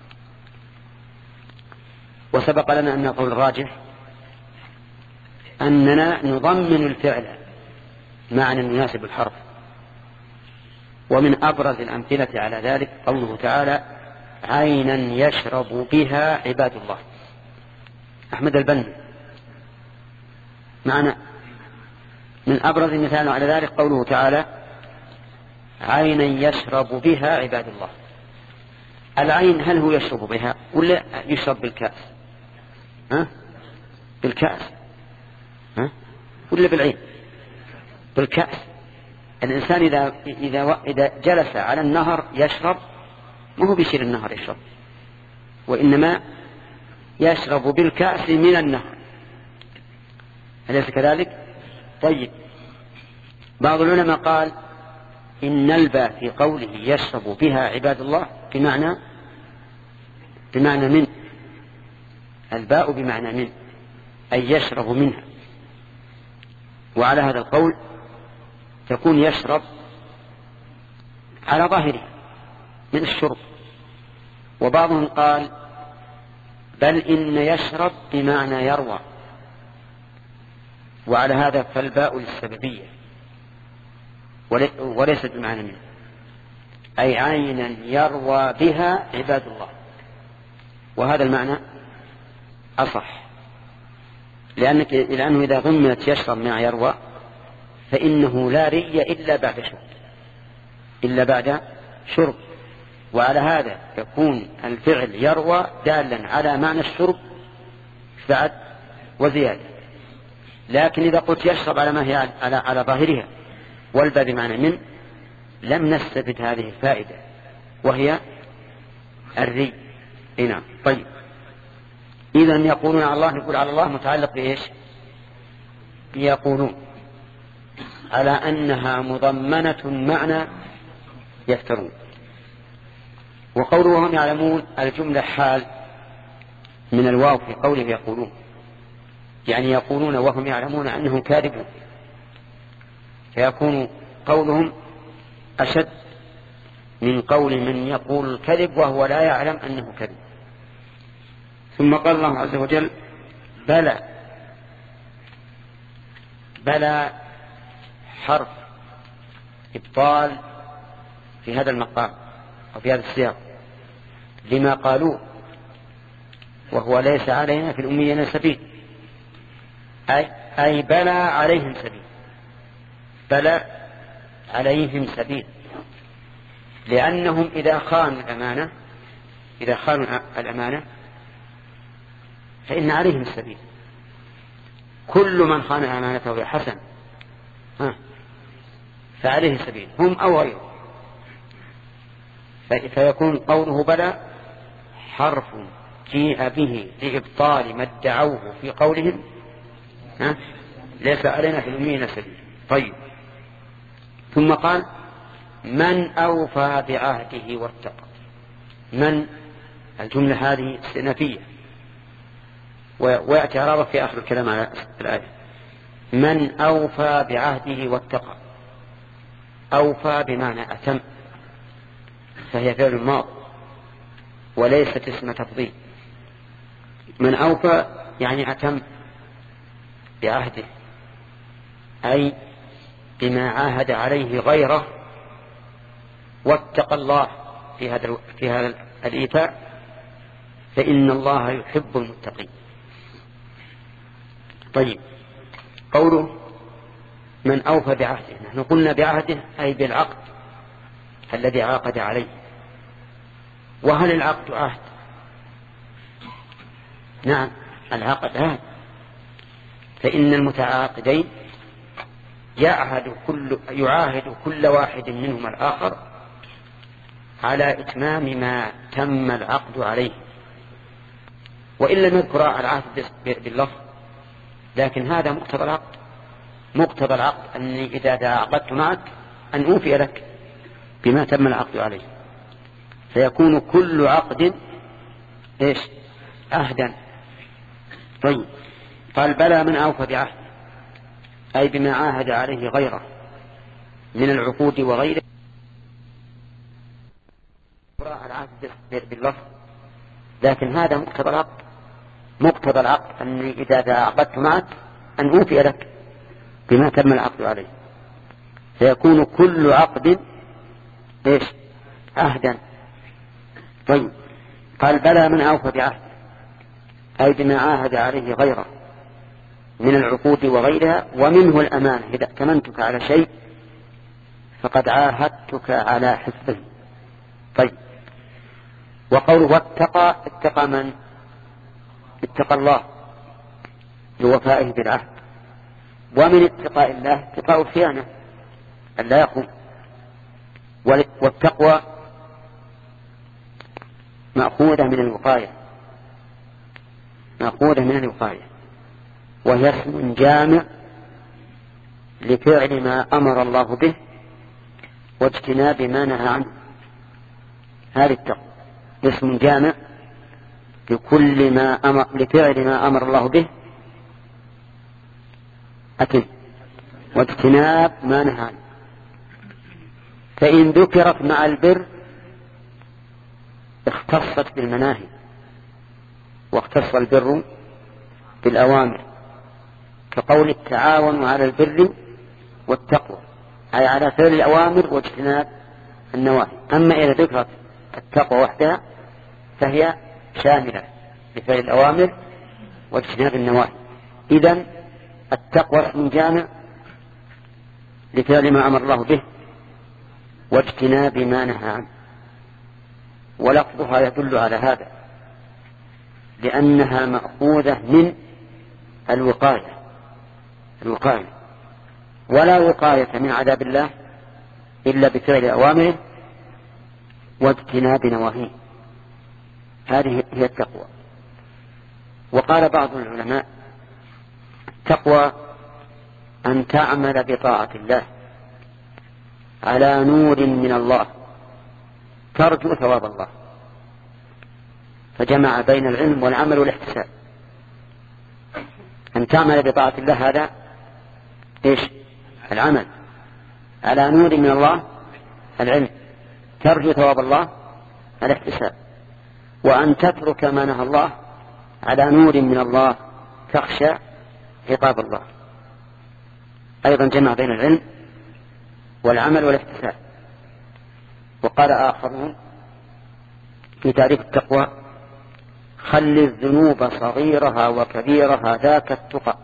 وسبق لنا أن نقول الراجح أننا نضمن الفعل معنى يناسب الحرف. ومن أبرز الأمثلة على ذلك قوله تعالى عينا يشرب بها عباد الله. أحمد البني معنا. من أبرز المثال على ذلك قوله تعالى عينا يشرب بها عباد الله. العين هل هو يشرب بها ولا يشرب بالكأس؟ ها؟ بالكأس ها؟ ولا بالعين؟ بالكأس. الإنسان إذا, إذا, إذا جلس على النهر يشرب، ما هو بيشير النهر يشرب، وإنما يشرب بالكأس من النهر، أليس كذلك؟ طيب، بعض العلماء قال إن الباء في قوله يشرب بها عباد الله بمعنى بمعنى من، الباء بمعنى من، أي يشرب منها. وعلى هذا القول تكون يشرب على ظاهرها من الشرب. وبعضهم قال بل إن يشرب بمعنى يروى، وعلى هذا فالباء للسببية وليست بمعنى منه، أي عينا يروى بها عباد الله. وهذا المعنى أصح، لأنك لأنه إذا ضمنت يشرب مع يروى فإنه لا ري إلا بعد شرب إلا بعد شرب وعلى هذا يكون الفعل يروى دالا على معنى الشرب بعد وزيادة. لكن إذا قلت يشرب على ما هي على, على ظاهرها والباء بمعنى من، لم نستفد هذه الفائدة وهي الري. نعم. طيب، إذن يقولون على الله، نقول على الله متعلق بإيش؟ يقولون على أنها مضمنة معنى يفترون. وقوله وهم يعلمون الجملة حال من الواو في قوله يقولون، يعني يقولون وهم يعلمون أنهم كاذبون، فيكون قولهم أشد من قول من يقول الكذب وهو لا يعلم أنه كذب. ثم قال الله عز وجل بلى. بلى حرف إبطال في هذا المقام أو في هذا السياق لما قالوا، وهو ليس علينا في الأميين سبيل، أي, أي بلى عليهم سبيل، بلى عليهم سبيل، لأنهم إذا خانوا الأمانة إذا خانوا الأمانة فإن عليهم السبيل. كل من خان أمانته يا حسن ها فعليه سبيل، هم أو غيره. فيكون قوله بلى حرف جيء به لإبطال ما ادعوه في قولهم ها ليس علينا في الأمين سبيل. طيب، ثم قال من أوفى بعهده واتقى. من الجملة هذه استئنافية ويأتي عرضه في آخر الكلام على الآية. من أوفى بعهده واتقى، أوفى بمعنى أتم، فهي فعل ماض وليست اسم تفضيل. من أوفى يعني أتم بعهده، أي بما عاهد عليه غيره، واتقى الله في هذا في هذا الإيفاء، فإن الله يحب المتقين. طيب، قوله من أوفى بعهده، نحن قلنا بعهده أي بالعقد الذي عاقد عليه. وهل العقد عهد؟ نعم، العقد عهد، فإن المتعاقدين يعهد كل يعاهد كل واحد منهما الآخر على إتمام ما تم العقد عليه، وإن لم يذكر العهد باللفظ، لكن هذا مقتضى العقد. مقتضى العقد أني إذا تعاقدت معك أن أوفي لك بما تم العقد عليه، فيكون كل عقد إيش؟ عهدا. طيب، قال بلى من أوفى بعهد، أي بما عاهد عليه غيره من العقود وغيره. العهد باللفظ، لكن هذا مقتضى العقد. مقتضى العقد أني إذا تعاقدت معك أن أوفي لك بما تم العقد عليه، فيكون كل عقد إيش؟ عهدا. طيب، قال بلى من أوفى بعهد، أي بما عاهد عليه غيره من العقود وغيرها، ومنه الأمانة. إذا ائتمنتك على شيء فقد عاهدتك على حفظه. طيب، وقوله واتقى، اتقى من؟ اتقى الله لوفائه بالعهد. ومن اتقاء الله اتقاء الخيانة أن لا يخون. والتقوى مأخوذة من الوقاية، مأخوذة من الوقاية، وهي اسم جامع لفعل ما أمر الله به واجتناب ما نهى عنه. هذه التقوى اسم جامع لكل ما أمر لفعل ما أمر الله به أكل واجتناب ما نهى عنه. فإن ذكرت مع البر اختصت بالمناهي، واختص البر بالأوامر، كقول التعاون على البر والتقوى، أي على فعل الأوامر واجتناب النواهي. أما إذا ذكرت التقوى وحدها فهي شاملة لفعل الأوامر واجتناب النواهي. إذن التقوى اسم جامع لفعل ما أمر الله به واجتناب ما نهى عنه، ولفظها يدل على هذا لأنها مأخوذة من الوقاية. الوقاية ولا وقاية من عذاب الله إلا بفعل أوامره واجتناب نواهيه. هذه هي التقوى. وقال بعض العلماء التقوى أن تعمل بطاعة الله على نور من الله ترجو ثواب الله، فجمع بين العلم والعمل والاحتساب. أن تعمل بطاعة الله هذا إيش؟ العمل على نور من الله العلم، ترجو ثواب الله الاحتساب. وأن تترك ما نهى الله على نور من الله تخشى عقاب الله. أيضا جمع بين العلم والعمل والاحتساب. وقال آخرون في تعريف التقوى خل الذنوب صغيرها وكبيرها ذاك التقى،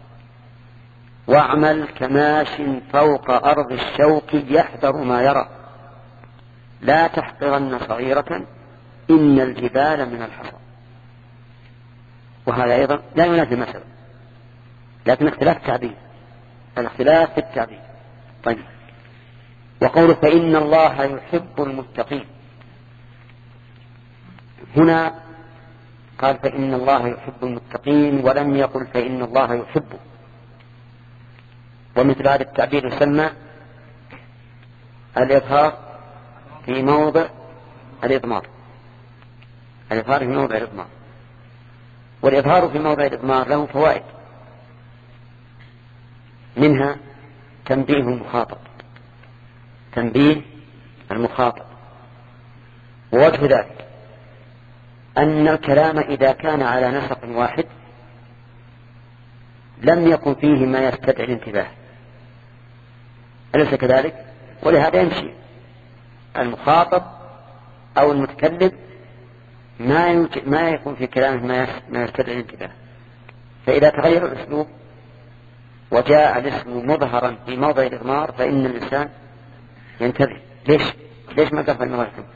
واعمل كماش فوق أرض الشوك يحذر ما يرى، لا تحقرن صغيرة إن الجبال من الحصى. وهذا أيضا لا ينافي مثلا، لكن اختلاف التعبير، الاختلاف في التعبير. طيب، وقوله فإن الله يحب المتقين، هنا قال فإن الله يحب المتقين ولم يقل فإن الله يحبه. ومثل هذا التعبير يسمى الإظهار في موضع الإضمار. الإظهار في موضع الإضمار، والإظهار في موضع الإضمار له فوائد، منها تنبيه المخاطب، تنبيه المخاطب. ووجه ذلك أن الكلام إذا كان على نسق واحد لم يكن فيه ما يستدعي الانتباه، أليس كذلك؟ ولهذا يمشي المخاطب أو المتكلم ما ما يكون في كلامه ما يستدعي الانتباه. فإذا تغير الأسلوب وجاء الاسم مظهرا في موضع الإضمار فإن الإنسان ينتبه. ليش؟ ليش ما قال فإن الله يحب؟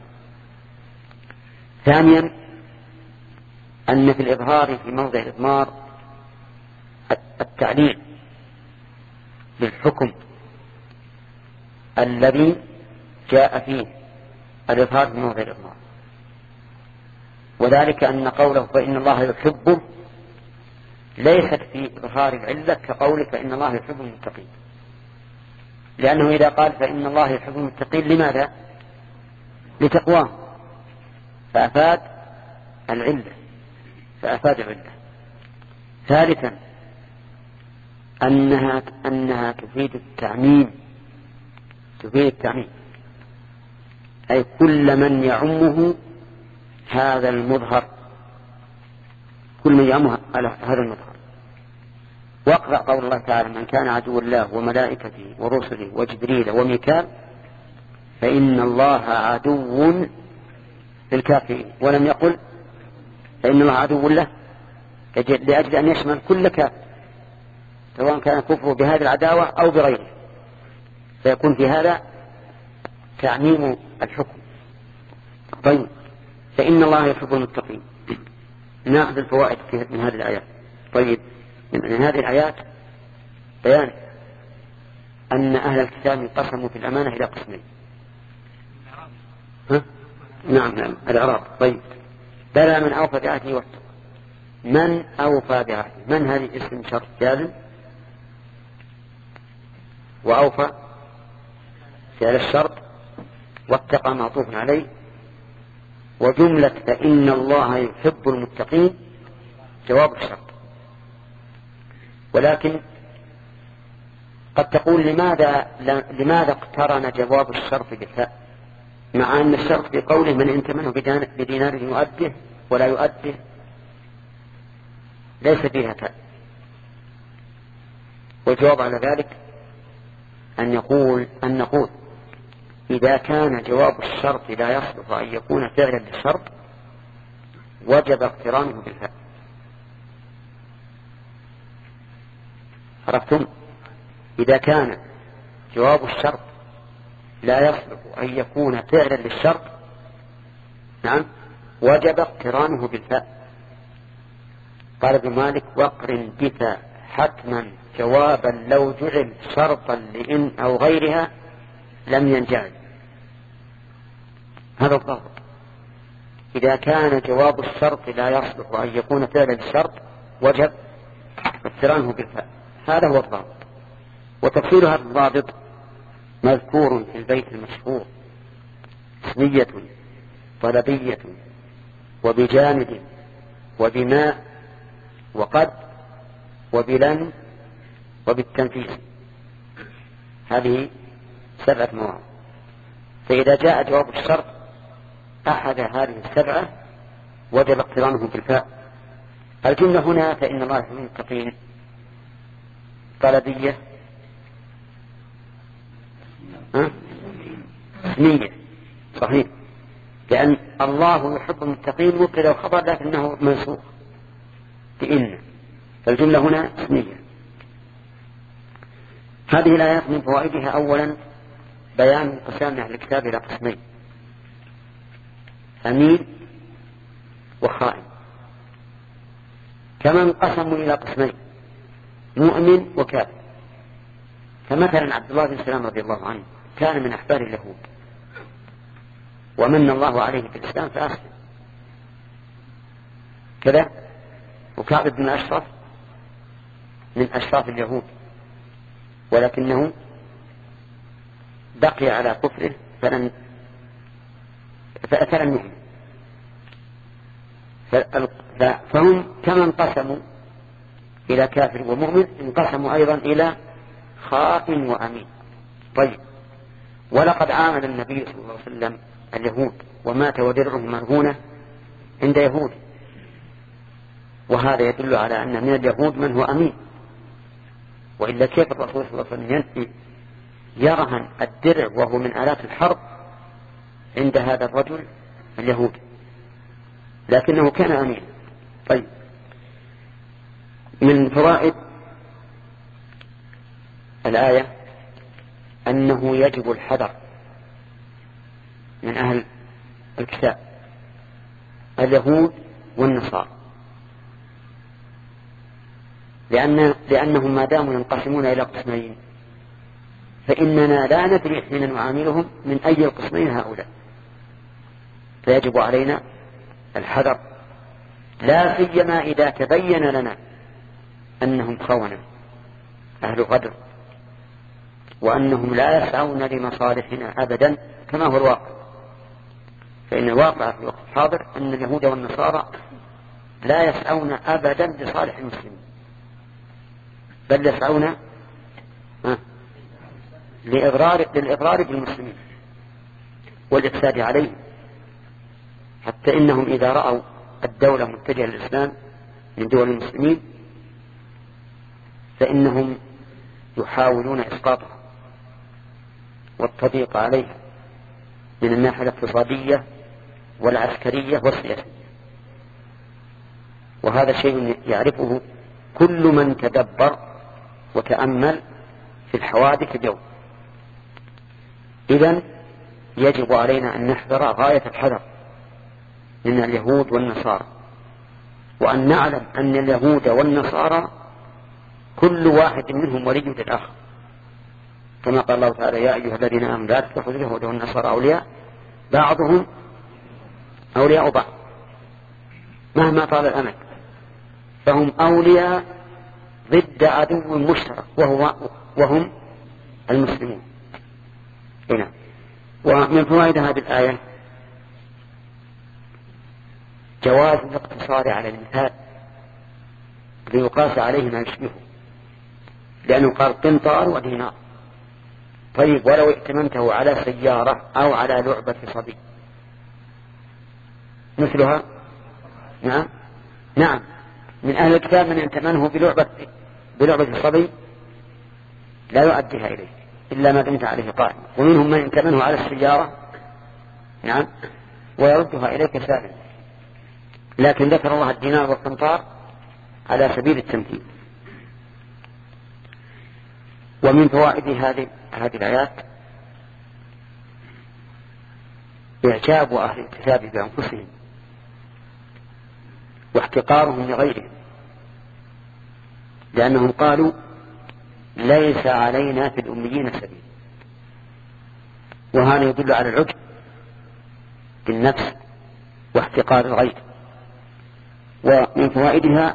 ثانيا أن في الإظهار في موضع الإضمار التعليل بالحكم الذي جاء فيه الإظهار في موضع الإضمار، وذلك أن قوله فإن الله يحبه ليست في إظهار العلة كقوله فإن الله يحب المتقين، لأنه إذا قال فإن الله يحب المتقين لماذا؟ لتقواه، فأفاد العلة فأفاد العلة. ثالثا أنها أنها تفيد التعميم تفيد التعميم أي كل من يعمه هذا المظهر، كل من يعمه هذا المظهر. واقرأ قول الله تعالى من كان عدو الله وملائكته ورسله وجبريل وميكال فإن الله عدو للكافرين، ولم يقل فإن الله عدو له لأجل أن يشمل كل كافر سواء كان كفره بهذه العداوة أو بغيره، فيكون في هذا تعميم الحكم. طيب فإن الله يحب المتقين. نأخذ الفوائد من هذه الآيات. طيب من هذه الآيات بيان أن أهل الكتاب انقسموا في الأمانة إلى قسمين. ها؟ نعم نعم الإعراب. طيب بلى من أوفى بعهده واتقى. من أوفى بعهده؟ من هذه اسم شرط جازم، وأوفى فعل الشرط، واتقى معطوف عليه، وجملة فإن الله يحب المتقين جواب الشرط. ولكن قد تقول لماذا لماذا اقترن جواب الشرط بالفاء مع أن الشرط بقوله من ائتمنه بدينار يؤده ولا يؤده ليس فيها فاء؟ والجواب على ذلك أن يقول أن نقول إذا كان جواب الشرط لا يصلح أن يكون فعلا للشرط وجب اقترانه بالفاء. عرفتم؟ إذا كان جواب الشرط لا يصلح أن يكون فعلا للشرط نعم وجب اقترانه بالفاء. قال ابن مالك واقرن بفاء حتما جوابا لو جعل شرطا لإن أو غيرها لم ينجعل. هذا الضابط. إذا كان جواب الشرط لا يصلح أن يكون فعلا للشرط وجب اقترانه بالفاء. هذا هو الضابط. وتفصيل هذا الضابط مذكور في البيت المشهور اسمية طلبية وبجانب وبماء وقد وبلن وبالتنفيذ. هذه سبعة مواضع. فإذا جاء جواب الشرط أحد هذه السبعة وجب اقترانه بالفاء. الجملة هنا فإن الله يحب المتقين طلبية اسمية صحيح، لأن الله يحب المتقين مبتدأ وخبر لكنه منسوخ بإن، فالجملة هنا اسمية. هذه الآيات من فوائدها أولا بيان انقسام أهل الكتاب إلى قسمين أمين وخائن، كما انقسموا إلى قسمين مؤمن وكافر. فمثلا عبد الله بن سلام رضي الله عنه كان من أحبار اليهود ومن الله عليه في الإسلام فأسلم كذا، وكعب بن أشرف من أشراف اليهود ولكنه بقي على كفره فلن فلن يؤمن. فهم كما انقسموا إلى كافر ومؤمن انقسموا أيضا إلى خائن وأمين. طيب ولقد عامل النبي صلى الله عليه وسلم اليهود ومات ودرعه مرهونة عند يهود، وهذا يدل على أن من اليهود من هو أمين، وإلا كيف الرسول صلى الله عليه وسلم يرهن الدرع وهو من آلات الحرب عند هذا الرجل اليهودي، لكنه كان أمين. طيب من فوائد الآية أنه يجب الحذر من أهل الكتاب اليهود والنصارى، لأن لأنهم ما داموا ينقسمون إلى قسمين فإننا لا ندري حين نعاملهم من أي القسمين هؤلاء، فيجب علينا الحذر، لا سيما إذا تبين لنا أنهم خونة أهل غدر وأنهم لا يسعون لمصالحنا أبدا كما هو الواقع. فإن الواقع في الوقت الحاضر أن اليهود والنصارى لا يسعون أبدا لصالح المسلمين، بل يسعون لإضرار للإضرار بالمسلمين والإفساد عليهم، حتى إنهم إذا رأوا الدولة متجهة للإسلام من دول المسلمين فإنهم يحاولون إسقاطها والتضييق عليها من الناحية الاقتصادية والعسكرية والسياسية، وهذا شيء يعرفه كل من تدبر وتأمل في الحوادث اليوم. إذن يجب علينا أن نحذر غاية الحذر من اليهود والنصارى، وأن نعلم أن اليهود والنصارى كل واحد منهم ولي للآخر، كما قال الله تعالى: يا أيها الذين آمنوا لا تتخذوا اليهود والنصارى أولياء بعضهم أولياء بعض مهما طال الأمد، فهم أولياء ضد عدو مشترك وهو وهم المسلمون. هنا ومن فوائد هذه الآية جواز الاقتصار على المثال ليقاس عليه ما يشبهه، لأنه قال قنطار ودينار. طيب ولو ائتمنته على سيارة أو على لعبة صبي مثلها؟ نعم نعم من أهل الكتاب من ائتمنه بلعبة بلعبة الصبي لا يؤديها إليه إلا ما دمت عليه قائم، ومنهم من ائتمنه على السيارة نعم ويردها إليك سالم، لكن ذكر الله الدينار والقنطار على سبيل التمثيل. ومن فوائد هذه هذه الآيات إعجاب أهل الكتاب بأنفسهم واحتقارهم لغيرهم، لأنهم قالوا: ليس علينا في الأميين سبيل، وهذا يدل على العجب بالنفس واحتقار الغير. ومن فوائدها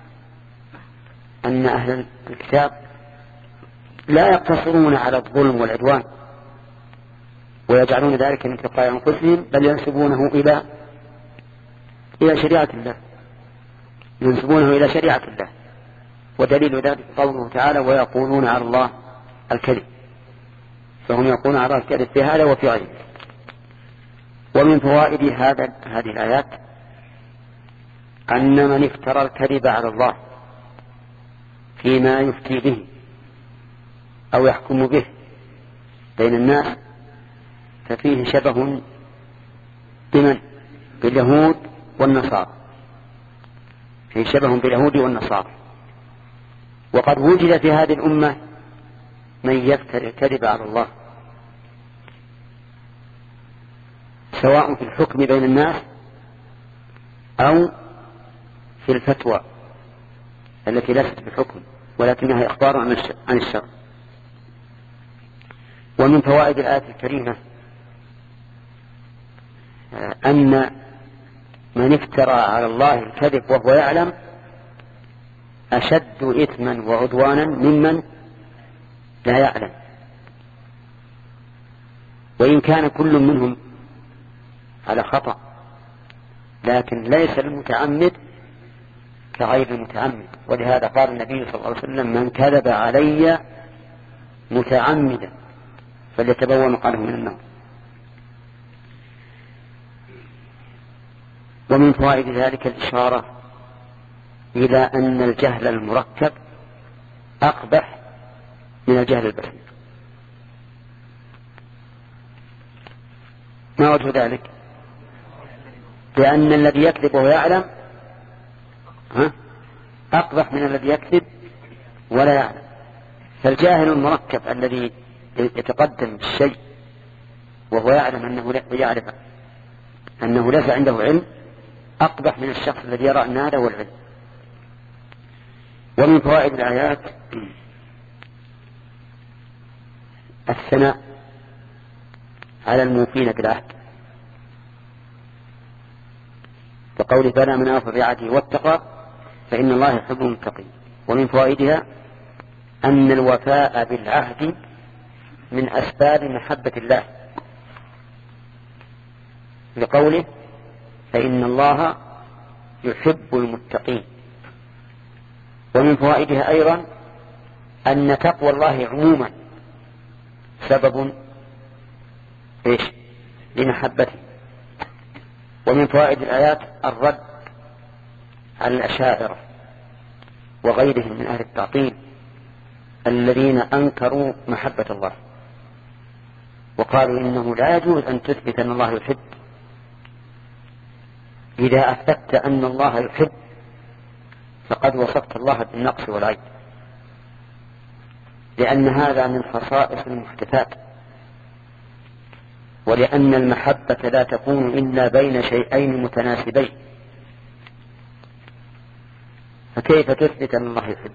أن أهل الكتاب لا يقتصرون على الظلم والعدوان ويجعلون ذلك من تلقاء أنفسهم، بل ينسبونه إلى إلى شريعة الله ينسبونه إلى شريعة الله، ودليل ذلك قوله تعالى: ويقولون على الله الكذب، فهم يقولون على الله الكذب في هذا وفي غيره. ومن فوائد هذا هذه الآيات أن من افترى الكذب على الله فيما يفتي به أو يحكم به بين الناس ففيه شبه بمن؟ باليهود والنصارى، فيه شبه باليهود والنصارى. وقد وجد في هذه الأمة من يفتري الكذب على الله سواء في الحكم بين الناس أو في الفتوى التي ليست بحكم ولكنها إخبار عن الشر. ومن فوائد الآية الكريمة أن من افترى على الله الكذب وهو يعلم أشد إثما وعدوانا ممن لا يعلم، وإن كان كل منهم على خطأ، لكن ليس المتعمد كغير المتعمد. ولهذا قال النبي صلى الله عليه وسلم: من كذب علي متعمدا فليتبوأ مقعده من النار. ومن فوائد ذلك الإشارة إلى أن الجهل المركب أقبح من الجهل البسيط. ما وجه ذلك؟ لأن الذي يكذب وهو يعلم أقبح من الذي يكذب ولا يعلم. فالجاهل المركب الذي يتقدم بالشيء وهو يعلم أنه يعرف أنه ليس عنده علم أقبح من الشخص الذي يرى أن هذا هو العلم. ومن فوائد الآيات الثناء على الموفين بالعهد، فقول فلا من أوفى بعهده واتقى فإن الله يحب المتقين. ومن فوائدها أن الوفاء بالعهد من أسباب محبة الله، لقوله فإن الله يحب المتقين. ومن فوائدها أيضا أن تقوى الله عموما سبب إيش لمحبته. ومن فوائد الآيات الرد على الأشاعرة وغيرهم من أهل التعطيل الذين أنكروا محبة الله وقالوا إنه لا يجوز أن تثبت أن الله يحب إذا أثبت أن الله يحب فقد وصفت الله بالنقص والعيب، لأن هذا من خصائص المحدثات، ولأن المحبة لا تكون إلا بين شيئين متناسبين، فكيف تثبت أن الله يحب؟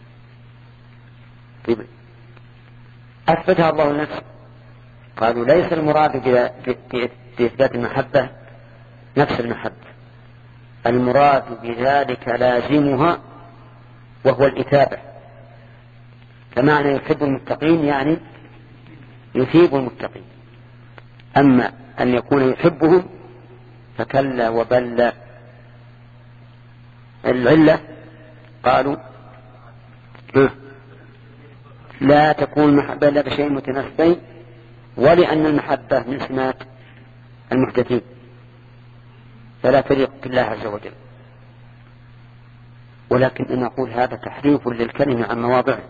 طيب أثبتها الله لنفسه. قالوا ليس المراد بإثبات المحبة نفس المحبة، المراد بذلك لازمها وهو الإثابة. فمعنى يحب المتقين يعني يثيب المتقين، أما أن يكون يحبهم فكلا وبل. العلة قالوا لا تكون محبة إلا بشيء متناسبين، ولأن المحبة من سمات المحدثين فلا تليق بالله عز وجل. ولكن أنا أقول هذا تحريف للكلمة عن مواضعه،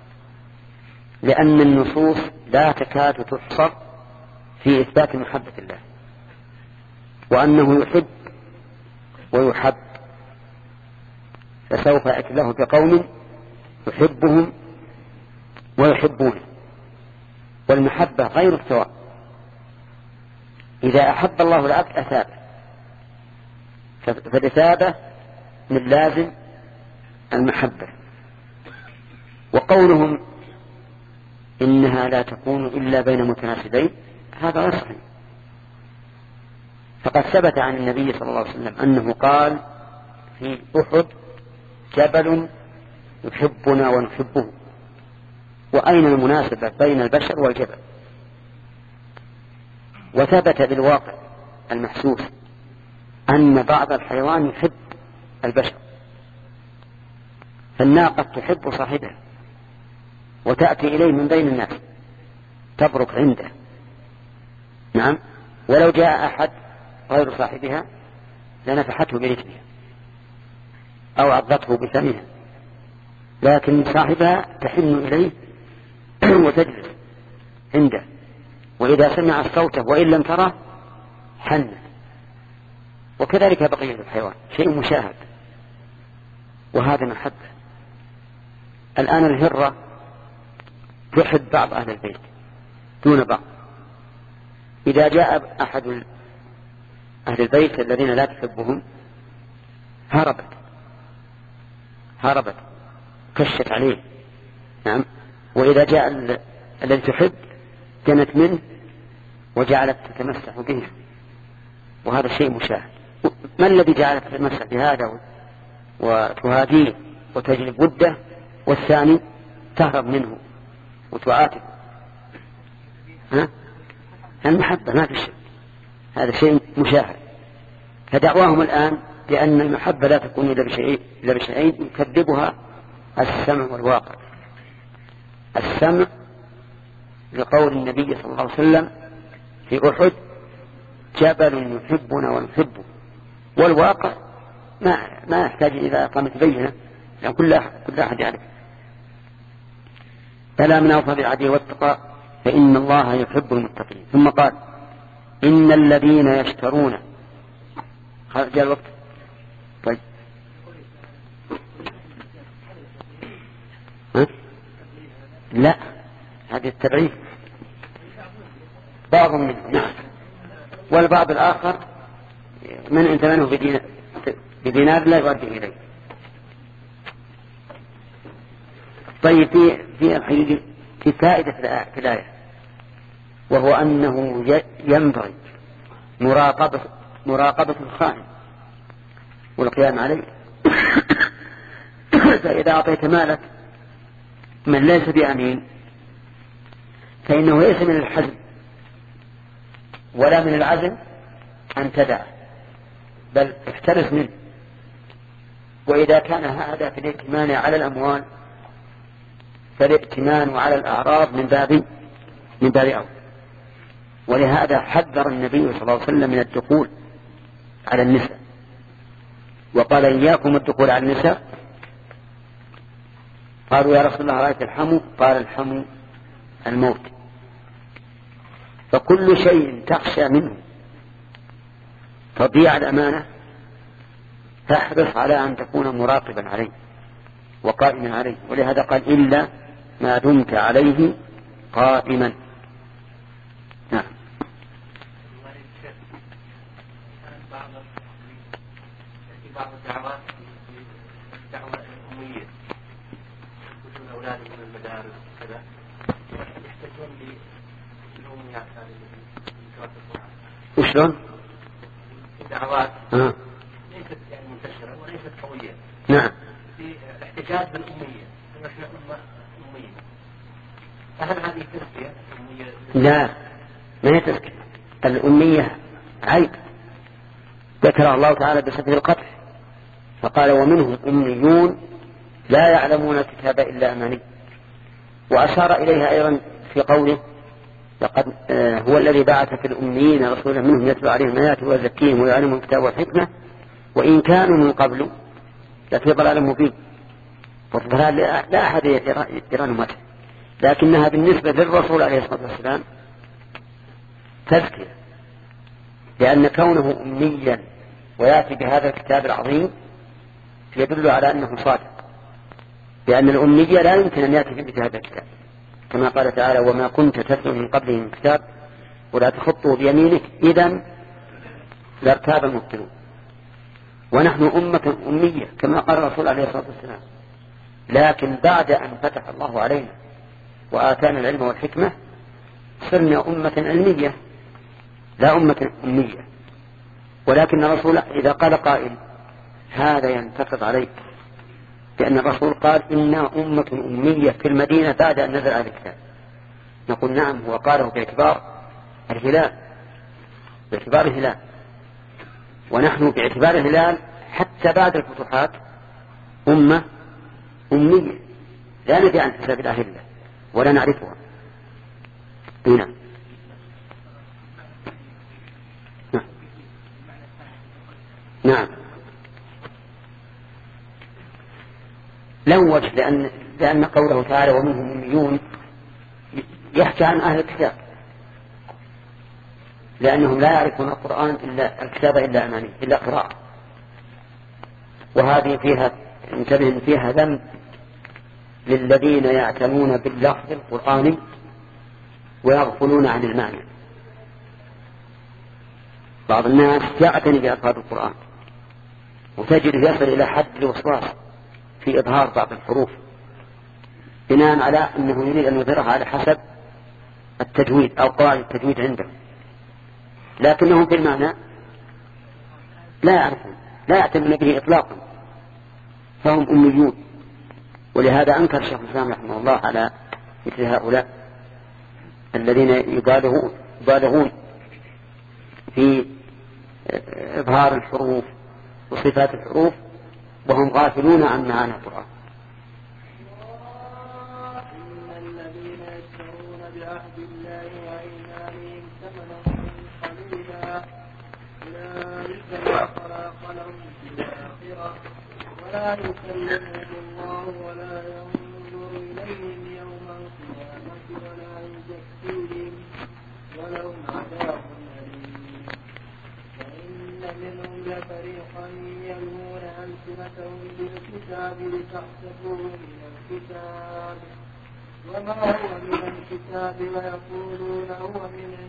لأن النصوص لا تكاد تحصر في إثبات محبة الله، وأنه يحب ويحب، فسوف يأتي له بقوم يحبهم ويحبونه، والمحبة غير الثواب. إذا أحب الله العبد أثابه، فالإثابة من لازم المحبة. وقولهم إنها لا تكون إلا بين متناسبين هذا غير صحيح، فقد ثبت عن النبي صلى الله عليه وسلم أنه قال في أحد جبل يحبنا ونحبه. وأين المناسبة بين البشر والجبل؟ وثبت بالواقع المحسوس أن بعض الحيوان يحب البشر، فالناقة تحب صاحبها وتأتي إليه من بين الناس تبرك عنده، نعم، ولو جاء أحد غير صاحبها لنفحته برجلها أو عضته بثمها، لكن صاحبها تحن إليه وتجلس عنده، وإذا سمعت صوته وإن لم تره حنت. وكذلك بقية الحيوان شيء مشاهد، وهذا محبة. الآن الهرة تحب بعض أهل البيت دون بعض، إذا جاء أحد أهل البيت الذين لا تحبهم هربت هربت كشت عليه، نعم، وإذا جاء الذي تحب كانت منه وجعلت تتمسح به، وهذا شيء مشاهد. ما الذي جعلت تتمسح بهذا وتهاديه وتجلب وده، والثاني تهرب منه وتعاتب؟ ها؟ المحبة ما في شيء، هذا شيء مشاهد. فدعواهم الآن بأن المحبة لا تكون إلا بشيء إلا بشيئين يكذبها السمع والواقع. السمع لقول النبي صلى الله عليه وسلم في أحد جبل يحبنا ونحبه، والواقع ما ما يحتاج إلى إقامة بينة، لأن كل أحد كل أحد يعرف. فلا من أوفى بالعهد واتقى فإن الله يحب المتقين. ثم قال إن الذين يشترون، جاء الوقت. طيب ها؟ لا، هذه التبعيد. بعض منهم نعم. والبعض الآخر من ائتمنه بدينار, بدينار لا يؤدي إليه. طيب في في الحقيقة في فائدة في الآية، وهو أنه ينبغي مراقبة مراقبة الخائن والقيام عليه. فإذا أعطيت مالك من ليس بأمين فإنه ليس من الحزم ولا من العزم أن تدعه، بل احترس منه. وإذا كان هذا في الائتمان على الأموال فالائتمان على الأعراض من باب من باب أول. ولهذا حذر النبي صلى الله عليه وسلم من الدخول على النساء، وقال إياكم الدخول على النساء. قالوا يا رسول الله رأيت الحمو؟ قال الحمو الموت. فكل شيء تخشى منه تضيع الأمانة فاحرص على أن تكون مراقبا عليه وقائما عليه. ولهذا قال إلا ما دمت عليه قائما. نعم. بعض الدعوات الدعوة الأمية يكون أولادهم من المدارس وكذا يحتاجون بالأميات هذه. وشلون؟ الدعوات آه. ليست يعني منتشرة وليست قوية. نعم. في الاحتجاج بالأمية، نحن أمة أمية. فهل هذه تزكية أمية؟ لا، ما هي تزكية. الأمية عيب ذكر الله تعالى بصفة القطع، فقال ومنهم أميون لا يعلمون الكتاب إلا أماني. وأشار إليها أيضا في قوله لقد آه هو الذي بعث في الأميين رسولا منهم يتلو عليهم آياته ويزكيهم ويعلمهم الكتاب والحكمة وإن كانوا من قبل لفي ضلال مبين. والضلال لا أحد يرى نمته، لكنها بالنسبة للرسول عليه الصلاة والسلام تزكية، لأن كونه أميا ويأتي بهذا الكتاب العظيم يدل على أنه صادق، لأن الأمية لا يمكن أن يأتي بمثل هذا الكتاب، كما قال تعالى وما كنت تتلو من قبله من كتاب ولا تخطه بيمينك إذن لارتاب المبطلون. ونحن أمة أمية كما قال الرسول عليه الصلاة والسلام، لكن بعد أن فتح الله علينا وآتانا العلم والحكمة صرنا أمة علمية لا أمة أمية. ولكن الرسول إذا قال قائل هذا ينتقض عليك، لأن الرسول قال إنا أمة أمية في المدينة بعد أن نزل على الكتاب، نقول نعم هو قاله باعتبار الهلال باعتبار الهلال ونحن باعتبار الهلال حتى بعد الفتوحات أمة أمية لا ندري عن حساب الأهلة ولا نعرفها. هنا نعم له وجه، لأن, لأن قوله تعالى ومنهم أميون يحكي عن أهل الكتاب، لأنهم لا يعرفون القرآن إلا الكتاب إلا أماني إلا قراءة. وهذه فيها انتبه فيها ذنب للذين يعتنون باللفظ القرآني ويغفلون عن المعنى. بعض الناس يعتني بألفاظ القرآن وتجد يصل إلى حد الوسواس في إظهار بعض الحروف بناء على أنه يريد أن يظهرها على حسب التجويد أو قواعد التجويد عنده، لكنهم في المعنى لا يعرفون لا يعتنون به إطلاقا، فهم أميون. ولهذا أنكر الشيخ الإسلام رحمه الله على مثل هؤلاء الذين يبالغون يبالغون في إظهار الحروف وصفات الحروف وهم غافلون عن معاني القرآن. إن الذين يشترون بعهد الله وأيمانهم ثمنا قليلا أولئك لا خلاق لهم في الآخرة ولا يكلمهم الله ولا ينظر إليهم يوم القيامة ولا يزكيهم ولهم عذاب أليم. وإن منهم لفريقا يلوون ألسنتهم بالكتاب لتحسبوه من الكتاب وما هو من الكتاب ويقولون هو من عند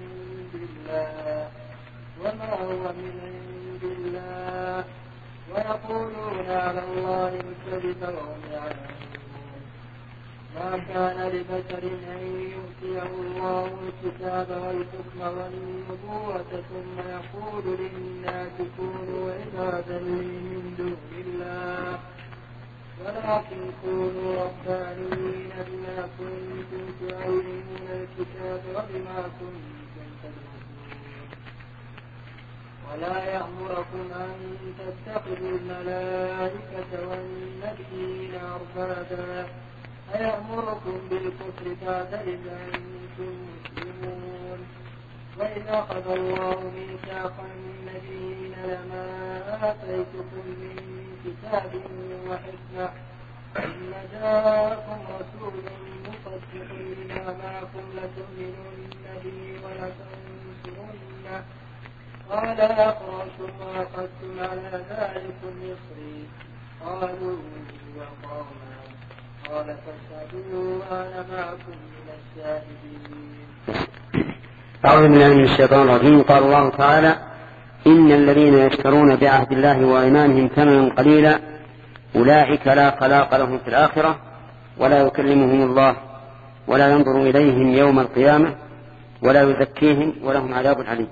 عند الله وما هو من عند الله ويقولون على الله الكذب وهم يعلمون ما كان لبشر أن يؤتيه الله الكتاب والحكم والنبوة ثم يقول للناس كونوا عبادا لي من دون الله ولكن كونوا ربانيين بما كنتم تعلمون الكتاب وبما كنتم تدرسون ولا يأمركم أن تتخذوا الملائكة والنبيين أربابا أيأمركم بالكفر بعد إذ أنتم مسلمون وإذا أخذ الله ميثاق النبيين لما آتيتكم من كتاب وحكمة ثم جاءكم رسول مصدق لما معكم لتؤمنن به ولتنصرنه قال أقررتم وأخذتم على ذلكم مصري قالوا وقالنا قال فاشهدوا وأنا معكم من الشاهدين. أعوذ بالله من الشيطان الرجيم. قال الله تعالى إن الذين يشترون بعهد الله وأيمانهم ثمنا قليلا أولئك لا خلاق لهم في الآخرة ولا يكلمهم الله ولا ينظر إليهم يوم القيامة ولا يزكيهم ولهم عذاب عليم.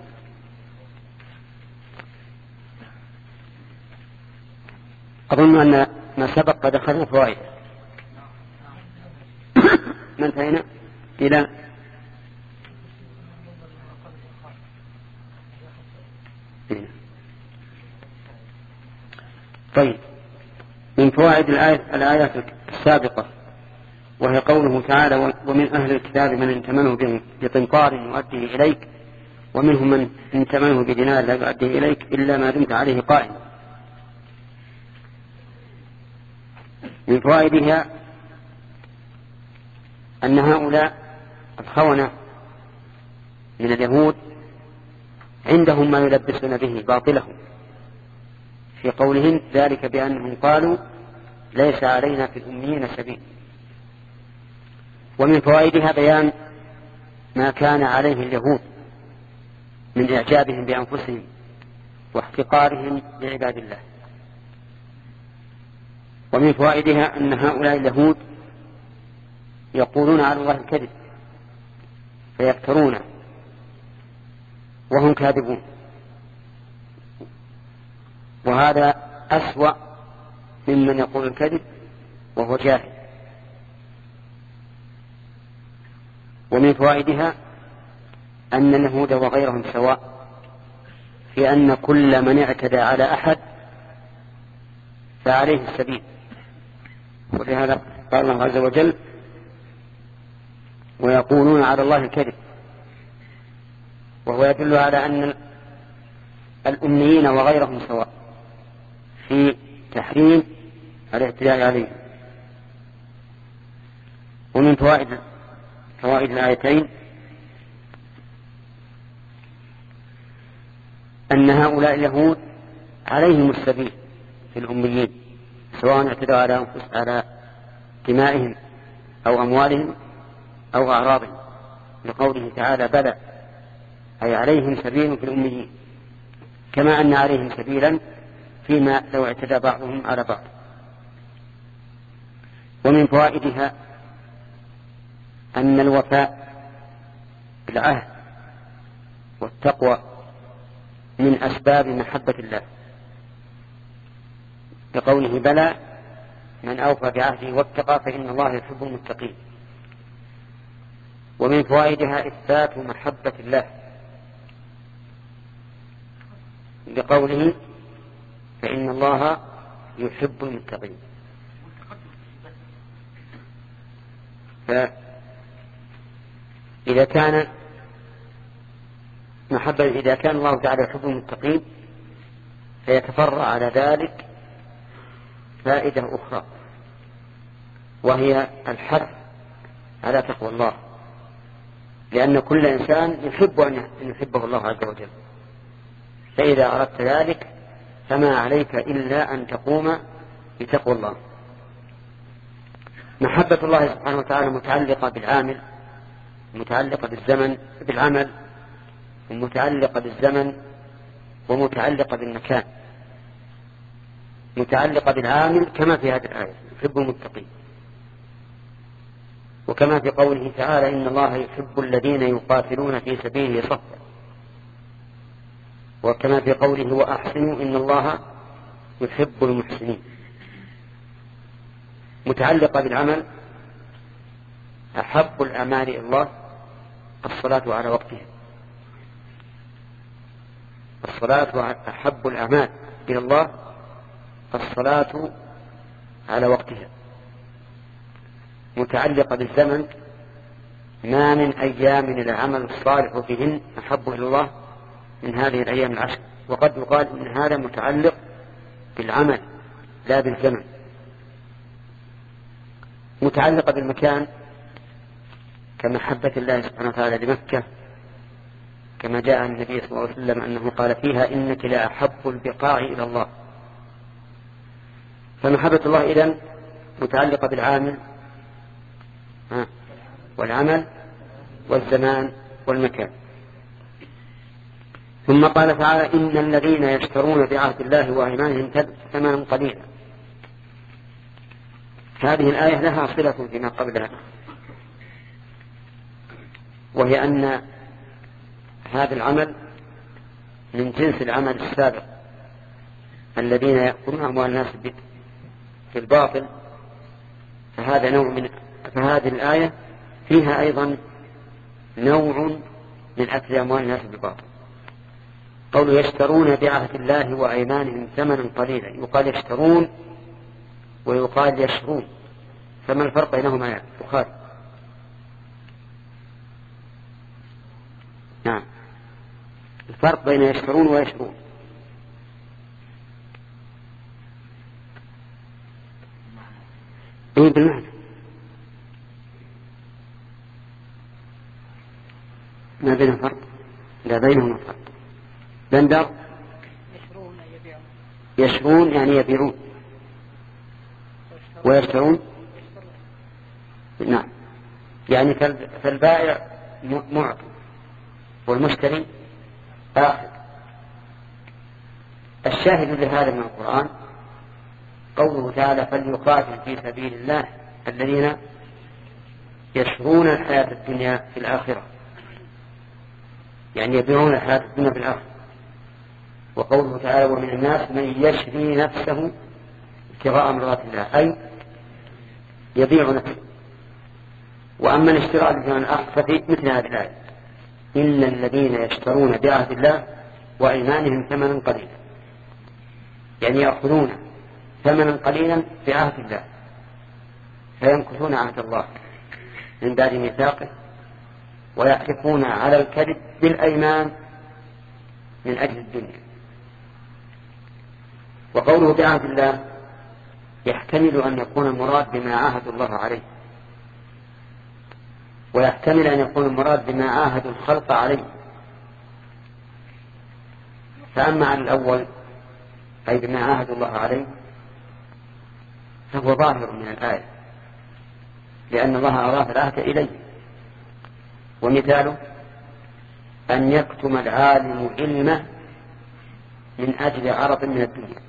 أظن أن ما سبق قد أخذنا فوائد. ما انتهينا إلى طيب من فوائد الآية الآيات السابقة وهي قوله تعالى ومن أهل الكتاب من انتمنه بقنطار يؤديه إليك ومنهم من انتمنه بدينار لا يؤديه إليك إلا ما دمت عليه قائم. من فوائدها أن هؤلاء الخونة من اليهود عندهم ما يلبسون به باطلهم في قولهم ذلك بأنهم قالوا ليس علينا في الأميين سبيل. ومن فوائدها بيان ما كان عليه اليهود من إعجابهم بأنفسهم واحتقارهم لعباد الله. ومن فوائدها أن هؤلاء اليهود يقولون على الله الكذب فيفترونه وهم كاذبون، وهذا أسوأ ممن يقول الكذب وهو جاهل. ومن فوائدها أن اليهود وغيرهم سواء في أن كل من اعتدى على أحد فعليه السبيل. ولهذا قال الله عز وجل ويقولون على الله الكذب، وهو يدل على أن الأميين وغيرهم سواء في تحريم الاعتداء عليه. ومن فوائد فوائد الآيتين أن هؤلاء اليهود عليهم السبيل في الأميين سواء اعتدوا على أنفس على دمائهم أو أموالهم أو أعراضهم، لقوله تعالى بلى أي عليهم سبيل في الأميين كما أن عليهم سبيلا فيما لو اعتدى بعضهم على بعض. ومن فوائدها أن الوفاء بالعهد والتقوى من أسباب محبة الله، لقوله بلى من أوفى بعهده واتقى فإن الله يحب المتقين. ومن فوائدها إثبات محبة الله، لقوله فإن الله يحب المتقين. فإذا كان محبة إذا كان الله تعالى يحب المتقين فيتفرع على ذلك فائدة أخرى، وهي الحث على تقوى الله، لأن كل إنسان يحب أن يحبه الله عز وجل، فإذا أردت ذلك فما عليك إلا أن تقوم بتقوى الله. محبة الله سبحانه وتعالى متعلقة بالعامل، متعلقة بالزمن بالعمل، ومتعلقة بالزمن ومتعلقة بالمكان، متعلقة بالعامل كما في هذه الآية يحب المتقين، وكما في قوله تعالى إن الله يحب الذين يقاتلون في سبيله صفا، وكما في قوله وأحسنوا إن الله يحب المحسنين. متعلقة بالعمل أحب الأعمال إلى الله الصلاة على وقتها، الصلاة أحب الأعمال إلى الله الصلاة على وقتها. متعلقة بالزمن ما من أيام العمل الصالح فيهن أحب إلى الله من هذه الأيام العشر، وقد يقال إن هذا متعلق بالعمل لا بالزمن. متعلقة بالمكان كمحبة الله سبحانه وتعالى لمكة، كما جاء عن النبي صلى الله عليه وسلم أنه قال فيها إنك لا أحب البقاع إلى الله. فمحبة الله إذن متعلقة بالعامل والعمل والزمان والمكان. ثم قال تعالى إن الذين يشترون بعهد الله وأيمانهم ثمنا قليلا. هذه الآية لها صلة فيما قبلها، وهي أن هذا العمل من جنس العمل السابق الذين يأكلون أموال الناس في الباطل، فهذا نوع من فهذه الآية فيها أيضا نوع من أكل أموال الناس بالباطل. قولوا يشترون بعهد الله وأيمانهم ثمنا قليلا، يقال يشترون ويقال يشرون، فما الفرق بينهما يا بخاري؟ نعم، الفرق بين يشترون ويشرون. ايه بالمعنى، ما بينهم فرق؟ لا بينهما فرق. بندر يشرون يعني يبيعون، ويشترون نعم يعني فالبائع معطي والمشتري آخذ. الشاهد لهذا من القرآن قوله تعالى فليقاتل في سبيل الله الذين يشرون الحياة الدنيا في الآخرة، يعني يبيعون الحياة الدنيا في الآخرة. وقوله تعالى ومن الناس من يشري نفسه ابتغاء مرضات الله، أي يبيع نفسه. وأما الاشتراء بثمن آخر ففي مثل هذه الآية إن الذين يشترون بعهد الله وأيمانهم ثمنا قليلا، يعني يأخذون ثمنا قليلا بعهد الله فينكثون عهد الله من بعد ميثاقه ويحلفون على الكذب بالأيمان من أجل الدنيا. وقوله بعهد الله يحتمل أن يكون المراد بما عاهد الله عليه، ويحتمل أن يكون المراد بما عاهد الخلق عليه. فأما على الأول أي بما عاهد الله عليه فهو ظاهر من الآية، لأن الله أضاف العهد إليه. ومثاله أن يكتم العالم علمه من أجل عرض من الدنيا،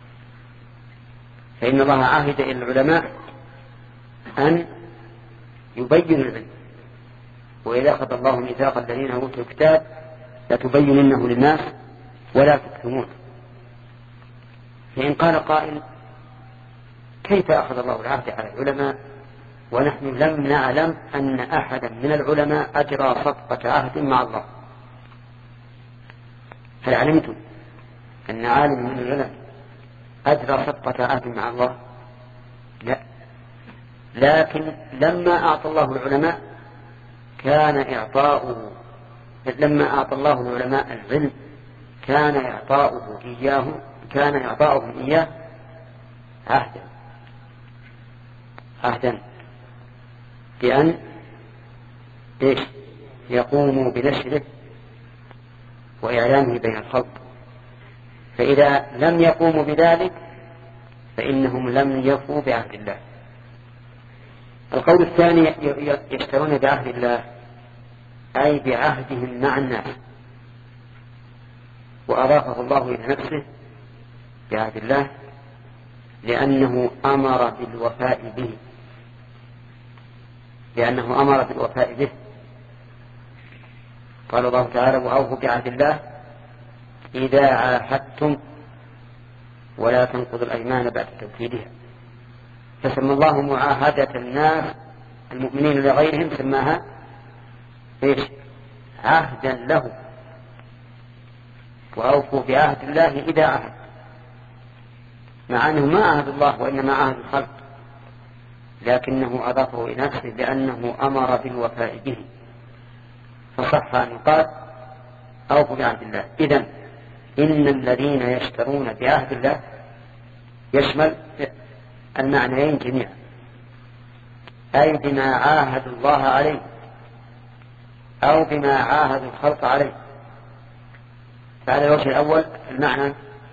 فإن الله عاهد إلى العلماء أن يبينوا العلم، وإذا أخذ الله ميثاق الذين أوتوا الكتاب لتبيننه للناس ولا تكتمون. فإن قال قائل كيف أخذ الله العهد على العلماء ونحن لم نعلم أن أحدا من العلماء أجرى صفقة عهد مع الله؟ هل علمتم أن عالم من العلماء أجرى صفقة عهد مع الله؟ لا، لكن لما أعطى الله العلماء كان إعطاؤه لما أعطى الله العلماء العلم كان إعطاؤه إياه كان إعطاؤهم إياه عهدا عهدا بأن إيش يقوموا بنشره وإعلامه بين الخلق. فإذا لم يقوموا بذلك فإنهم لم يفوا بعهد الله. القول الثاني يشترون بعهد الله أي بعهدهم مع الناس، وأضافه الله إلى نفسه بعهد الله لأنه أمر بالوفاء به لأنه أمر بالوفاء به قال الله تعالى وأوفوا بعهد الله إذا عاهدتم ولا تنقضوا الأيمان بعد توكيدها. فسمى الله معاهدة الناس المؤمنين لغيرهم سماها إيش؟ عهدا له. وأوفوا بعهد الله إذا عهد، مع أنه ما عهد الله وإنما عهد الخلق، لكنه أضافه إلى نفسه لأنه أمر بالوفاء به، فصح أن يقال أوفوا بعهد الله. إذن إن الذين يشترون بعهد الله يشمل المعنيين جميعا، أي بما عاهدوا الله عليه أو بما عاهدوا الخلق عليه. فعلى الوجه الأول المعنى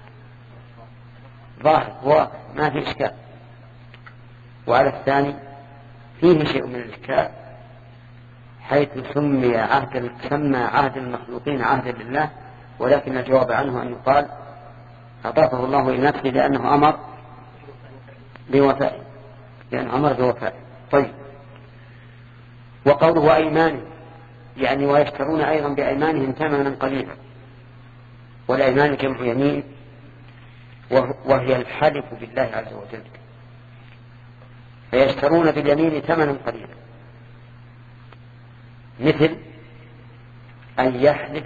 ظاهر واضح ما في إشكال، وعلى الثاني فيه شيء من الإشكال، حيث سمي عهد سمى عهد المخلوقين عهدا لله، ولكن الجواب عنه أن يقال أضافه الله إلى نفسه لأنه أمر بوفائه لأنه أمر بوفائه. طيب، وقوله أيمان يعني ويشترون أيضا بأيمانهم ثمنا قليلا، والأيمان جمع يمين وهي الحلف بالله عز وجل، فيشترون باليمين ثمنا قليلا، مثل أن يحلف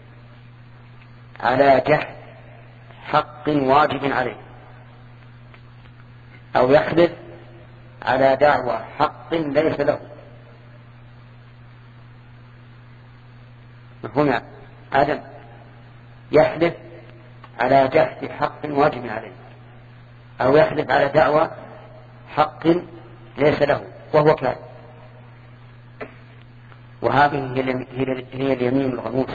على جحد حق واجب عليه، أو يحلف على دعوى حق ليس له. مفهوم آدم؟ يحلف على جحد حق واجب عليه، أو يحلف على دعوى حق ليس له وهو كاذب. وهذه هي اليمين الغموس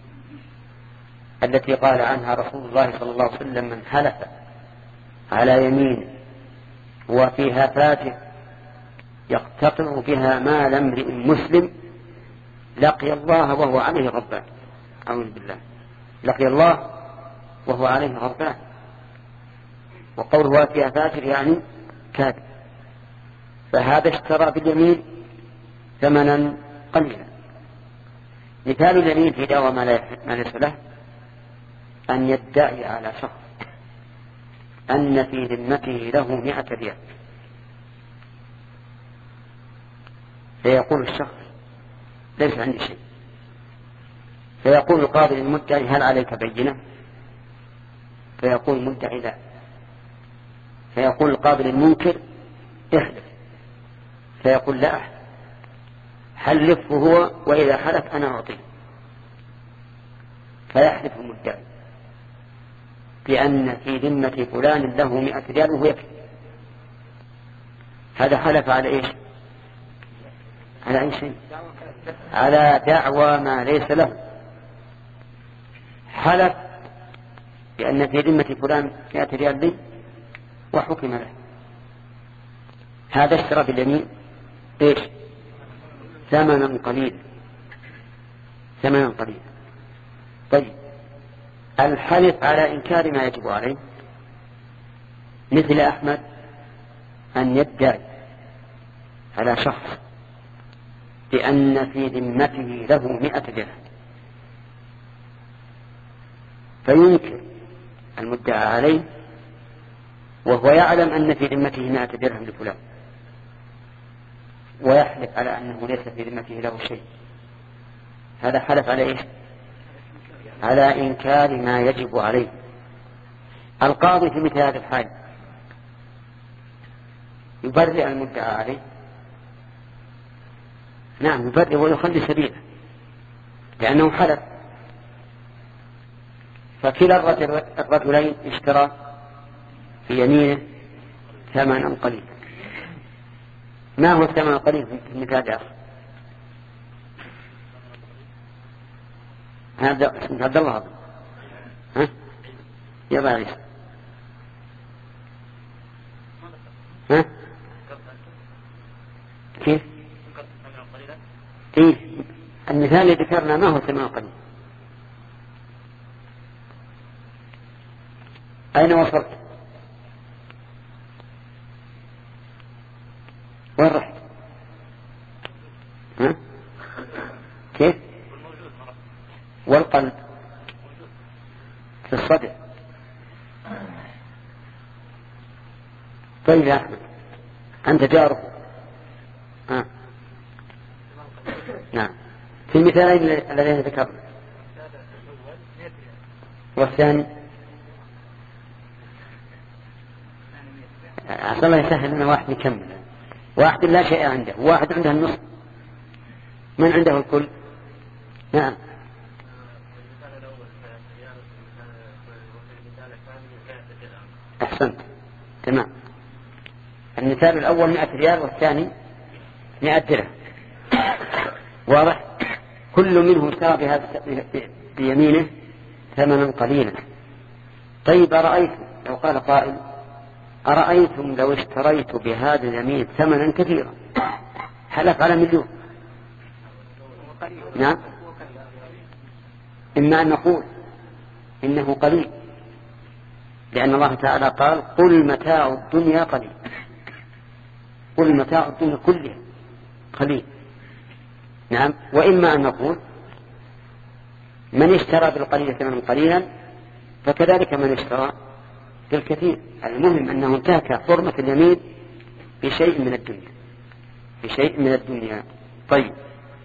التي قال عنها رسول الله صلى الله عليه وسلم من حلف على يمين وفيها فاتح يقتطع بها مال امرئ مسلم لقي الله وهو عليه غضبان. أعوذ بالله، لقي الله وهو عليه غضبان. وقوله فيها فاتح يعني كاذب. فهذا اشترى باليمين ثمنا قليلا. مثال اليمين في دعوى ما ليس له أن يدعي على شخص أن في ذمته له مئة ريال، فيقول الشخص ليس عندي شيء، فيقول القاضي للمدعي هل عليك بينة؟ فيقول المدعي لا، فيقول القاضي للمنكر احلف، فيقول لا أحلف، حلفه هو وإذا حلف أنا أعطيه. فيحلف المدعي بأن في ذمة فلان له مئة ريال وهو يكفي. هذا حلف على إيش؟ على أي شيء؟ على دعوى ما ليس له. حلف بأن في ذمة فلان مئة ريال لي وحكم له. هذا اشترى باليمين إيش؟ ثمنا قليلا، ثمنا قليلا. طيب، الحلف على إنكار ما يجب عليه، مثل أحمد أن يدعي على شخص بأن في ذمته له مئة درهم، فينكر المدعى عليه وهو يعلم أن في ذمته مئة درهم لفلان، ويحلف على أنه ليس في ذمته له شيء. هذا حلف على إيش؟ على إنكار ما يجب عليه. القاضي في مثل هذا الحال يبرئ المدعى عليه؟ نعم يبرئ ويخلي سبيله لأنه حلف. فكلا الرجلين اشترى في يمينه ثمنا قليلا. ما هو الثمن القليل في المثال الآخر؟ هذا اسمه عبد الله. ها يا باريس؟ ها كيف؟ إيه المثال اللي ذكرنا ما هو الثمن القليل؟ أين وصلت؟ وين رحت؟ ها؟ كيف؟ والقلب في الصدر. طيب يا أحمد أنت جاره. ها؟ نعم. في المثالين الذين ذكرنا والثاني عسى الله يسهل لنا واحد يكمل. واحد لا شيء عنده وواحد عنده النصف. من عنده الكل؟ نعم. أحسنت تمام. المثال الأول مئة ريال والثاني مئة درهم. واضح. كل منهم اشترى بهذا بيمينه ثمنا قليلا. طيب أرأيتم لو قال قائل أرأيتم لو اشتريت بهذا اليمين ثمنا كثيرا حلف على مليون. نعم. إما أن نقول إنه قليل لأن الله تعالى قال قل متاع الدنيا قليل. قل متاع الدنيا كلها قليل. نعم. وإما أن نقول من اشترى بالقليل ثمنا قليلا فكذلك من اشترى بالكثير. المهم أنه انتهك حرمة اليمين بشيء من الدنيا بشيء من الدنيا. طيب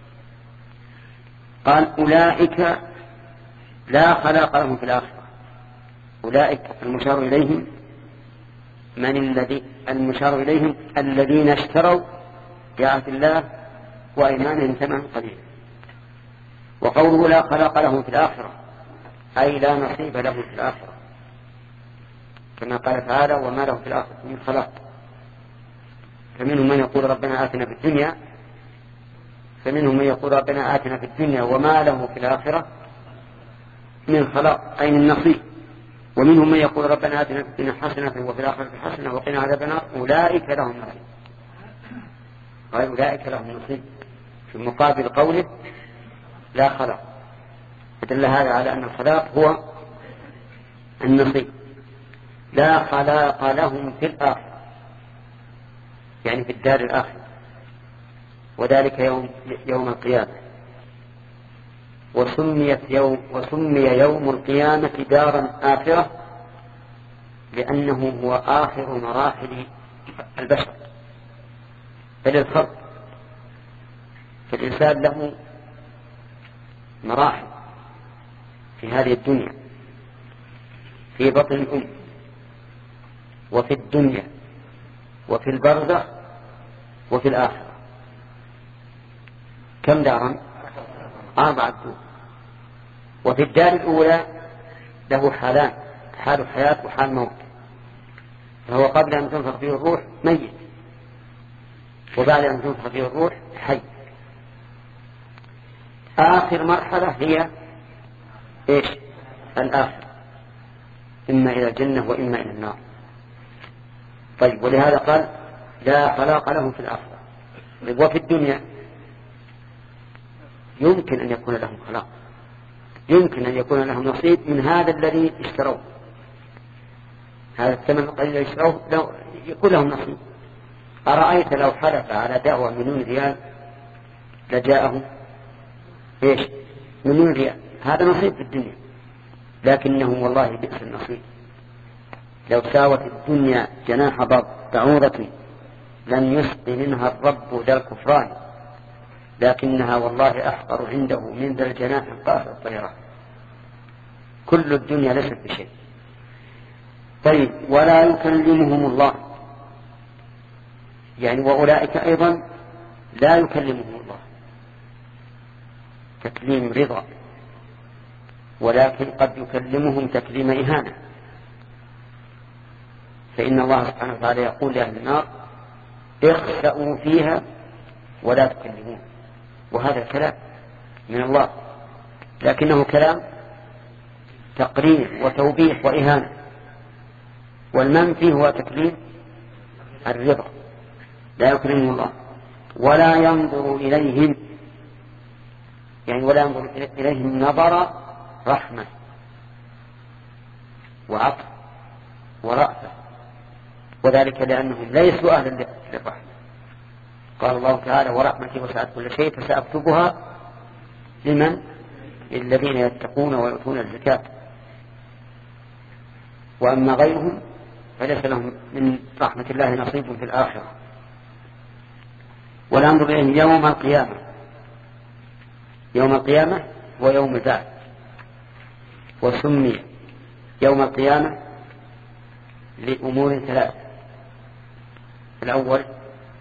قال أولئك لا خلاق لهم في الآخرة. أولئك المشار إليهم من الذي المشار إليهم الذين اشتروا بعهد الله وأيمانهم ثمنا قليلا. وقوله لا خلاق لهم في الآخرة أي لا نصيب لهم في الآخرة كما قال تعالى وما لهم في الآخرة من خلاق. فمنهم من يقول ربنا آتنا في الدنيا فمنهم من يقول ربنا آتنا في الدنيا وما له في الآخرة من خلاق أي من نصيب. ومنهم من يقول ربنا آتنا في الدنيا حسنة وفي الآخرة حسنة وقنا عذاب النار أولئك لهم نصيب. قال أولئك لهم نصيب في مقابل قوله لا خلاق. فدل هذا على أن الخلاق هو النصيب. لا خلاق لهم في الآخرة يعني في الدار الآخرة وذلك يوم, يوم القيامة. وسميت يوم وسمي يوم القيامة دارا آخرة لأنه هو آخر مراحل البشر. بل الخلق فالإنسان له مراحل في هذه الدنيا في بطن الأم وفي الدنيا وفي البرزخ وفي الآخرة. كم دارا؟ أربعة دور. وفي الدار الأولى له حالان حال حياة وحال موت. فهو قبل أن تنفخ فيه الروح ميت وبعد أن تنفخ فيه الروح حي. آخر مرحلة هي إيش؟ الآخرة إما إلى الجنة وإما إلى النار. طيب ولهذا قال لا خلاق لهم في الآخرة. وفي الدنيا يمكن أن يكون لهم خلاق يمكن أن يكون لهم نصيب من هذا الذي اشتروه. هذا الثمن القليل الذي اشتروه لو يكون لهم نصيب. أرأيت لو حلف على دعوة مليون ريال لجاءهم إيش؟ مليون ريال. هذا نصيب في الدنيا لكنه والله بئس النصيب. لو ساوت الدنيا جناح بعوضة لم يسق منها الرب ذا الكفران لكنها والله أحقر عنده من ذا الجناح القاهر الطيران. كل الدنيا ليست بشيء. طيب ولا يكلمهم الله يعني وأولئك أيضا لا يكلمهم الله تكليم رضا ولكن قد يكلمهم تكليم إهانة. فإن الله سبحانه وتعالى يقول لأهل النار اخسأوا فيها ولا تكلمون. وهذا الكلام من الله لكنه كلام تقرير وتوبيخ وإهانة. والمنفي هو تكليم الرضا. لا يكلمهم الله ولا ينظر إليهم يعني ولا ينظر إليهم نظر رحمة وعطف ورأفة، وذلك لأنهم ليسوا أهلا للرحمة. قال الله تعالى ورحمتي وسعت كل شيء فسأكتبها لمن؟ للذين يتقون ويؤتون الزكاة، وأما غيرهم فليس لهم من رحمة الله نصيب في الآخرة. والأمر بهم يوم القيامة. يوم القيامة هو يوم البعث، وسمي يوم القيامة لأمور ثلاث. الأول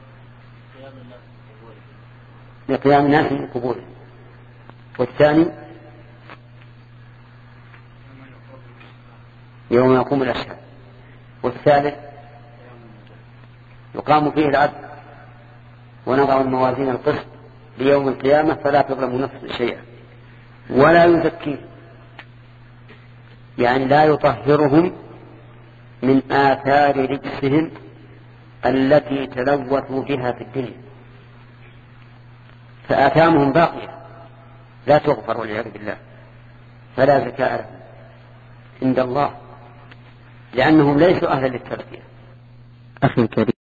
لقيام الناس من قبورهم، والثاني يوم يقوم الأشهاد، والثالث يقام فيه العدل ونضع الموازين القسط ليوم القيامة فلا تظلم نفس شيئا ولا يزكيه، يعني لا يطهرهم من آثار رجسهم التي تلوثوا بها في الدنيا، فآثامهم باقية لا تغفر والعياذ بالله، فلا زكاة لهم عند الله لأنهم ليسوا أهلا للتزكية. أخي الكريم،